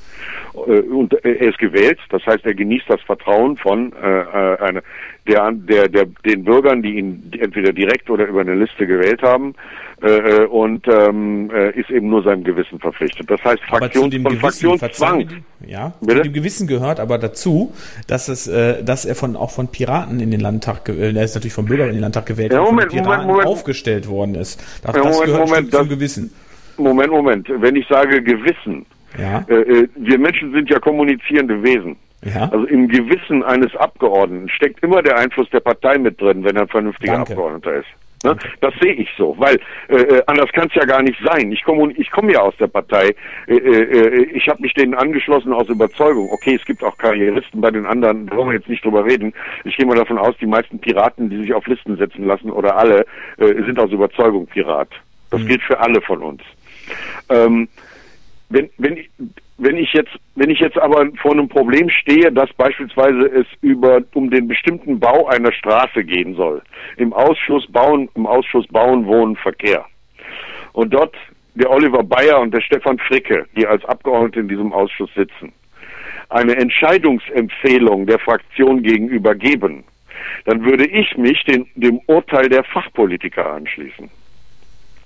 Und er ist gewählt, das heißt, er genießt das Vertrauen von äh, eine, der, der, der, den Bürgern, die ihn entweder direkt oder über eine Liste gewählt haben, äh, und ähm, ist eben nur seinem Gewissen verpflichtet. Das heißt, Fraktion, von Fraktionszwang. Ja, zu dem Gewissen gehört aber dazu, dass es, äh, dass er von auch von Piraten in den Landtag, äh, er ist natürlich von Bürgern in den Landtag gewählt, ja, Moment, von Piraten Moment, Moment. aufgestellt worden ist. Das, ja, das Moment, gehört Moment, zum das, Gewissen. Moment, Moment. Wenn ich sage Gewissen, ja. äh, wir Menschen sind ja kommunizierende Wesen. Ja. Also im Gewissen eines Abgeordneten steckt immer der Einfluss der Partei mit drin, wenn er ein vernünftiger Danke. Abgeordneter ist. Ne? Das sehe ich so, weil äh, anders kann es ja gar nicht sein. Ich komme ich komme ja aus der Partei. Äh, äh, ich habe mich denen angeschlossen aus Überzeugung. Okay, es gibt auch Karrieristen bei den anderen, da wollen wir jetzt nicht drüber reden. Ich gehe mal davon aus, die meisten Piraten, die sich auf Listen setzen lassen oder alle, äh, sind aus Überzeugung Pirat. Das mhm. gilt für alle von uns. Ähm, wenn, wenn ich, wenn ich jetzt, wenn ich jetzt aber vor einem Problem stehe, dass beispielsweise es über, um den bestimmten Bau einer Straße gehen soll, im Ausschuss Bauen, im Ausschuss Bauen, Wohnen, Verkehr. Und dort der Oliver Bayer und der Stefan Fricke, die als Abgeordnete in diesem Ausschuss sitzen, eine Entscheidungsempfehlung der Fraktion gegenüber geben, dann würde ich mich den, dem Urteil der Fachpolitiker anschließen.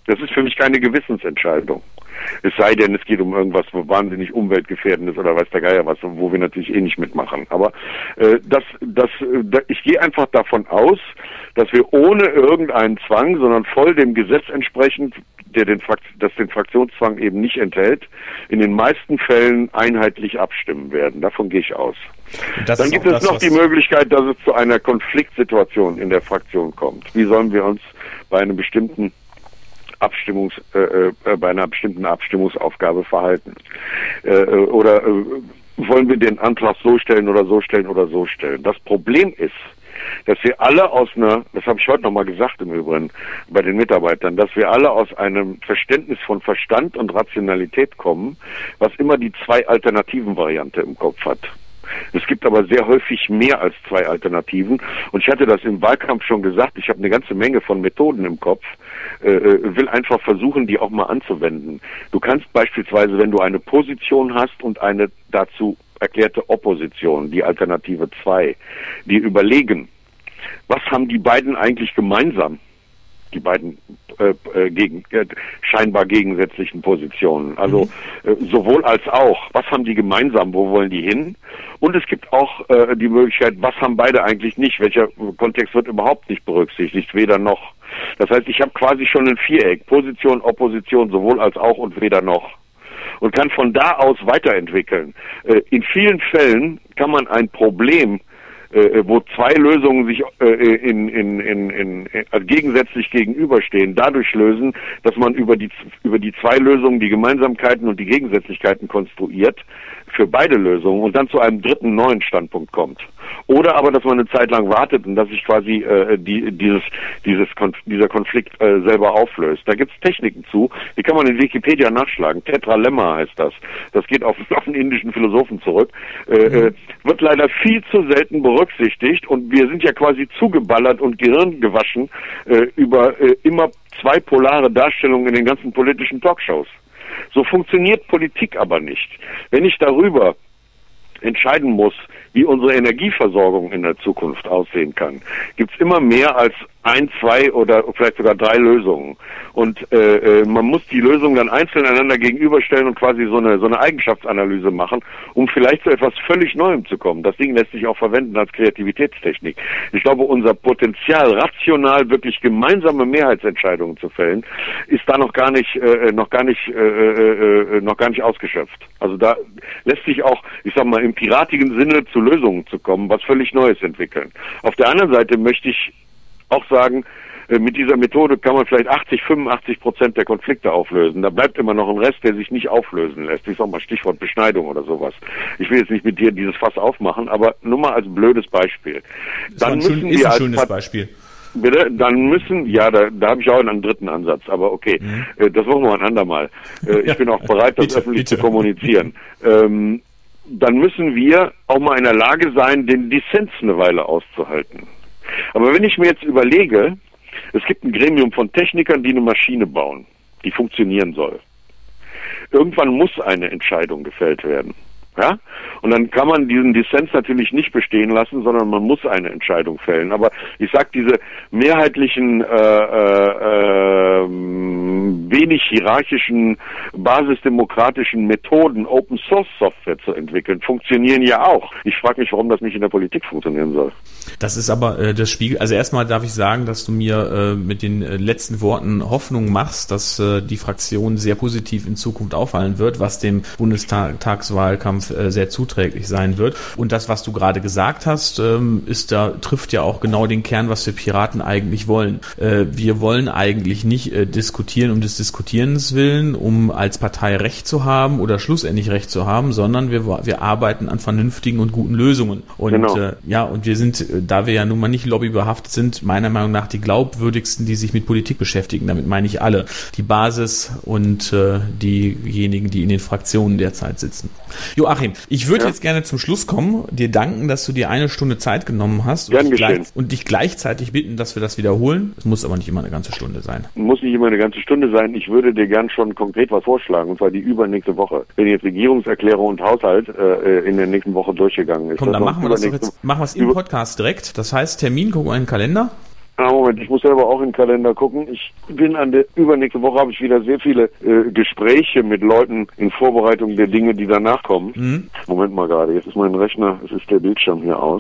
Das ist für mich keine Gewissensentscheidung. Es sei denn, es geht um irgendwas wahnsinnig umweltgefährdendes oder weiß der Geier was, wo wir natürlich eh nicht mitmachen. Aber äh, das, das, äh, ich gehe einfach davon aus, dass wir ohne irgendeinen Zwang, sondern voll dem Gesetz entsprechend, der den Frakt- das den Fraktionszwang eben nicht enthält, in den meisten Fällen einheitlich abstimmen werden. Davon gehe ich aus. Dann gibt es das, noch die Möglichkeit, dass es zu einer Konfliktsituation in der Fraktion kommt. Wie sollen wir uns bei einem bestimmten Abstimmungs, äh, äh, bei einer bestimmten Abstimmungsaufgabe verhalten? Äh, oder äh, wollen wir den Antrag so stellen oder so stellen oder so stellen? Das Problem ist, dass wir alle aus einer, das habe ich heute nochmal gesagt im Übrigen bei den Mitarbeitern, dass wir alle aus einem Verständnis von Verstand und Rationalität kommen, was immer die zwei alternativen Variante im Kopf hat. Es gibt aber sehr häufig mehr als zwei Alternativen und ich hatte das im Wahlkampf schon gesagt, ich habe eine ganze Menge von Methoden im Kopf, äh, will einfach versuchen, die auch mal anzuwenden. Du kannst beispielsweise, wenn du eine Position hast und eine dazu erklärte Opposition, die Alternative zwei, die überlegen, was haben die beiden eigentlich gemeinsam? Die beiden äh, gegen, äh, scheinbar gegensätzlichen Positionen. Also mhm. äh, sowohl als auch. Was haben die gemeinsam? Wo wollen die hin? Und es gibt auch äh, die Möglichkeit, was haben beide eigentlich nicht? Welcher Kontext wird überhaupt nicht berücksichtigt? Weder noch. Das heißt, ich habe quasi schon ein Viereck. Position, Opposition, sowohl als auch und weder noch. Und kann von da aus weiterentwickeln. Äh, in vielen Fällen kann man ein Problem, Äh, wo zwei Lösungen sich äh, in, in, in, in, in gegensätzlich gegenüberstehen, dadurch lösen, dass man über die über die zwei Lösungen die Gemeinsamkeiten und die Gegensätzlichkeiten konstruiert für beide Lösungen und dann zu einem dritten neuen Standpunkt kommt. Oder aber, dass man eine Zeit lang wartet und dass sich quasi äh, die, dieses, dieses Konf- dieser Konflikt äh, selber auflöst. Da gibt es Techniken zu, die kann man in Wikipedia nachschlagen. Tetralemma heißt das. Das geht auf, auf einen indischen Philosophen zurück. Äh, mhm. äh, wird leider viel zu selten berücksichtigt und wir sind ja quasi zugeballert und gehirngewaschen äh, über äh, immer zwei polare Darstellungen in den ganzen politischen Talkshows. So funktioniert Politik aber nicht. Wenn ich darüber entscheiden muss, wie unsere Energieversorgung in der Zukunft aussehen kann, gibt's immer mehr als ein, zwei oder vielleicht sogar drei Lösungen. Und äh, äh, man muss die Lösungen dann einzeln einander gegenüberstellen und quasi so eine so eine Eigenschaftsanalyse machen, um vielleicht zu etwas völlig Neuem zu kommen. Das Ding lässt sich auch verwenden als Kreativitätstechnik. Ich glaube, unser Potenzial, rational wirklich gemeinsame Mehrheitsentscheidungen zu fällen, ist da noch gar nicht äh, noch gar nicht äh, äh, noch gar nicht ausgeschöpft. Also da lässt sich auch, ich sag mal, im piratigen Sinne zu Lösungen zu kommen, was völlig Neues entwickeln. Auf der anderen Seite möchte ich auch sagen, mit dieser Methode kann man vielleicht achtzig, fünfundachtzig Prozent der Konflikte auflösen. Da bleibt immer noch ein Rest, der sich nicht auflösen lässt. Ich sag mal Stichwort Beschneidung oder sowas. Ich will jetzt nicht mit dir dieses Fass aufmachen, aber nur mal als blödes Beispiel. Das Dann müssen schön, wir ist ein als schönes Part- Beispiel. Bitte? Dann müssen, ja, da, da habe ich auch einen dritten Ansatz, aber okay, mhm. das machen wir ein andermal. Ich ja, bin auch bereit, das bitte, öffentlich bitte. zu kommunizieren. Ähm, dann müssen wir auch mal in der Lage sein, den Dissens eine Weile auszuhalten. Aber wenn ich mir jetzt überlege, es gibt ein Gremium von Technikern, die eine Maschine bauen, die funktionieren soll. Irgendwann muss eine Entscheidung gefällt werden. Ja? Und dann kann man diesen Dissens natürlich nicht bestehen lassen, sondern man muss eine Entscheidung fällen. Aber ich sag, diese mehrheitlichen, äh, äh, wenig hierarchischen, basisdemokratischen Methoden, Open Source Software zu entwickeln, funktionieren ja auch. Ich frage mich, warum das nicht in der Politik funktionieren soll. Das ist aber äh, das Spiegel. Also erstmal darf ich sagen, dass du mir äh, mit den äh, letzten Worten Hoffnung machst, dass äh, die Fraktion sehr positiv in Zukunft auffallen wird, was dem Bundestagswahlkampf äh, sehr zuträglich sein wird. Und das, was du gerade gesagt hast, ähm, ist da trifft ja auch genau den Kern, was wir Piraten eigentlich wollen. Äh, wir wollen eigentlich nicht äh, diskutieren um des Diskutierens willen, um als Partei Recht zu haben oder schlussendlich Recht zu haben, sondern wir wir arbeiten an vernünftigen und guten Lösungen. Und genau. äh, ja, und wir sind da wir ja nun mal nicht lobbybehaftet sind, meiner Meinung nach die glaubwürdigsten, die sich mit Politik beschäftigen. Damit meine ich alle. Die Basis und äh, diejenigen, die in den Fraktionen derzeit sitzen. Joachim, ich würde ja. jetzt gerne zum Schluss kommen, dir danken, dass du dir eine Stunde Zeit genommen hast und, dich, gleich, und dich gleichzeitig bitten, dass wir das wiederholen. Es muss aber nicht immer eine ganze Stunde sein. Muss nicht immer eine ganze Stunde sein. Ich würde dir gern schon konkret was vorschlagen, und zwar die übernächste Woche. Wenn jetzt Regierungserklärung und Haushalt äh, in der nächsten Woche durchgegangen ist. Komm, dann machen wir das doch jetzt, machen wir es im Podcast direkt. Das heißt, Termin, gucken wir in den Kalender. Ah, Moment, ich muss selber auch in den Kalender gucken. Ich bin an der übernächste Woche habe ich wieder sehr viele äh, Gespräche mit Leuten in Vorbereitung der Dinge, die danach kommen. Mhm. Moment mal gerade, jetzt ist mein Rechner, es ist der Bildschirm hier aus.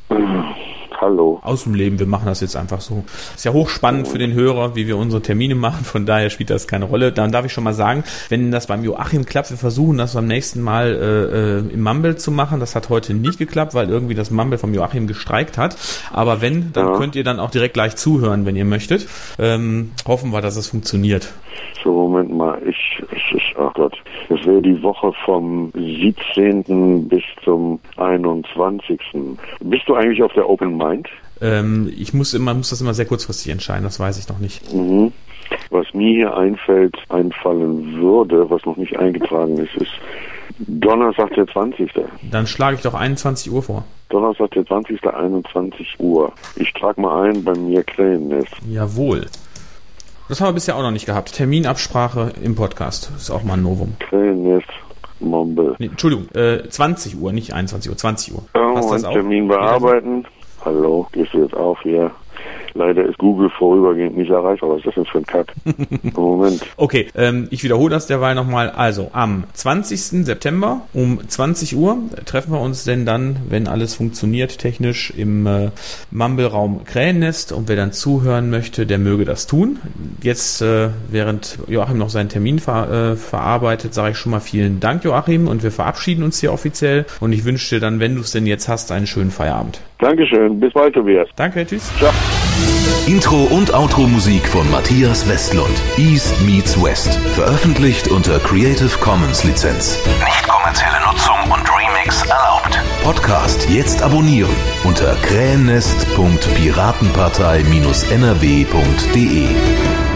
Hallo. Aus dem Leben, wir machen das jetzt einfach so. Ist ja hochspannend für den Hörer, wie wir unsere Termine machen, von daher spielt das keine Rolle. Dann darf ich schon mal sagen, wenn das beim Joachim klappt, wir versuchen das beim nächsten Mal äh, im Mumble zu machen. Das hat heute nicht geklappt, weil irgendwie das Mumble vom Joachim gestreikt hat. Aber wenn, dann ja. könnt ihr dann auch direkt gleich zuhören, wenn ihr möchtet. Ähm, hoffen wir, dass es funktioniert. So, Moment mal, ich, ich, ich ach Gott, das wäre die Woche vom siebzehnten bis zum einundzwanzigsten Bist du eigentlich auf der Open Mind? Ähm, ich muss immer, muss das immer sehr kurzfristig entscheiden, das weiß ich noch nicht. Mhm. Was mir hier einfällt, einfallen würde, was noch nicht eingetragen ist, ist Donnerstag der zwanzigste Dann schlage ich doch einundzwanzig Uhr vor. Donnerstag der zwanzigste einundzwanzig Uhr. Ich trage mal ein bei mir Krähennest. Jawohl. Das haben wir bisher auch noch nicht gehabt. Terminabsprache im Podcast. Das ist auch mal ein Novum. Krähennest, Mumble. Nee, Entschuldigung, äh, zwanzig Uhr, nicht einundzwanzig Uhr, zwanzig Uhr. Oh, Passt das auch? Termin bearbeiten. Hallo, gehst du jetzt auf hier? Leider ist Google vorübergehend nicht erreichbar. Was ist das denn für ein Kack? Moment. Okay, ähm, ich wiederhole das derweil nochmal. Also, am zwanzigsten September um zwanzig Uhr treffen wir uns denn dann, wenn alles funktioniert, technisch im äh, Mumble-Raum Krähennest. Und wer dann zuhören möchte, der möge das tun. Jetzt, äh, während Joachim noch seinen Termin ver- äh, verarbeitet, sage ich schon mal vielen Dank, Joachim. Und wir verabschieden uns hier offiziell. Und ich wünsche dir dann, wenn du es denn jetzt hast, einen schönen Feierabend. Dankeschön. Bis bald, Tobias. Danke, tschüss. Ciao. Intro und Outro-Musik von Matthias Westlund. East meets West. Veröffentlicht unter Creative Commons Lizenz. Nicht kommerzielle Nutzung und Remix erlaubt. Podcast jetzt abonnieren unter krähennest punkt piratenpartei Bindestrich n r w punkt d e.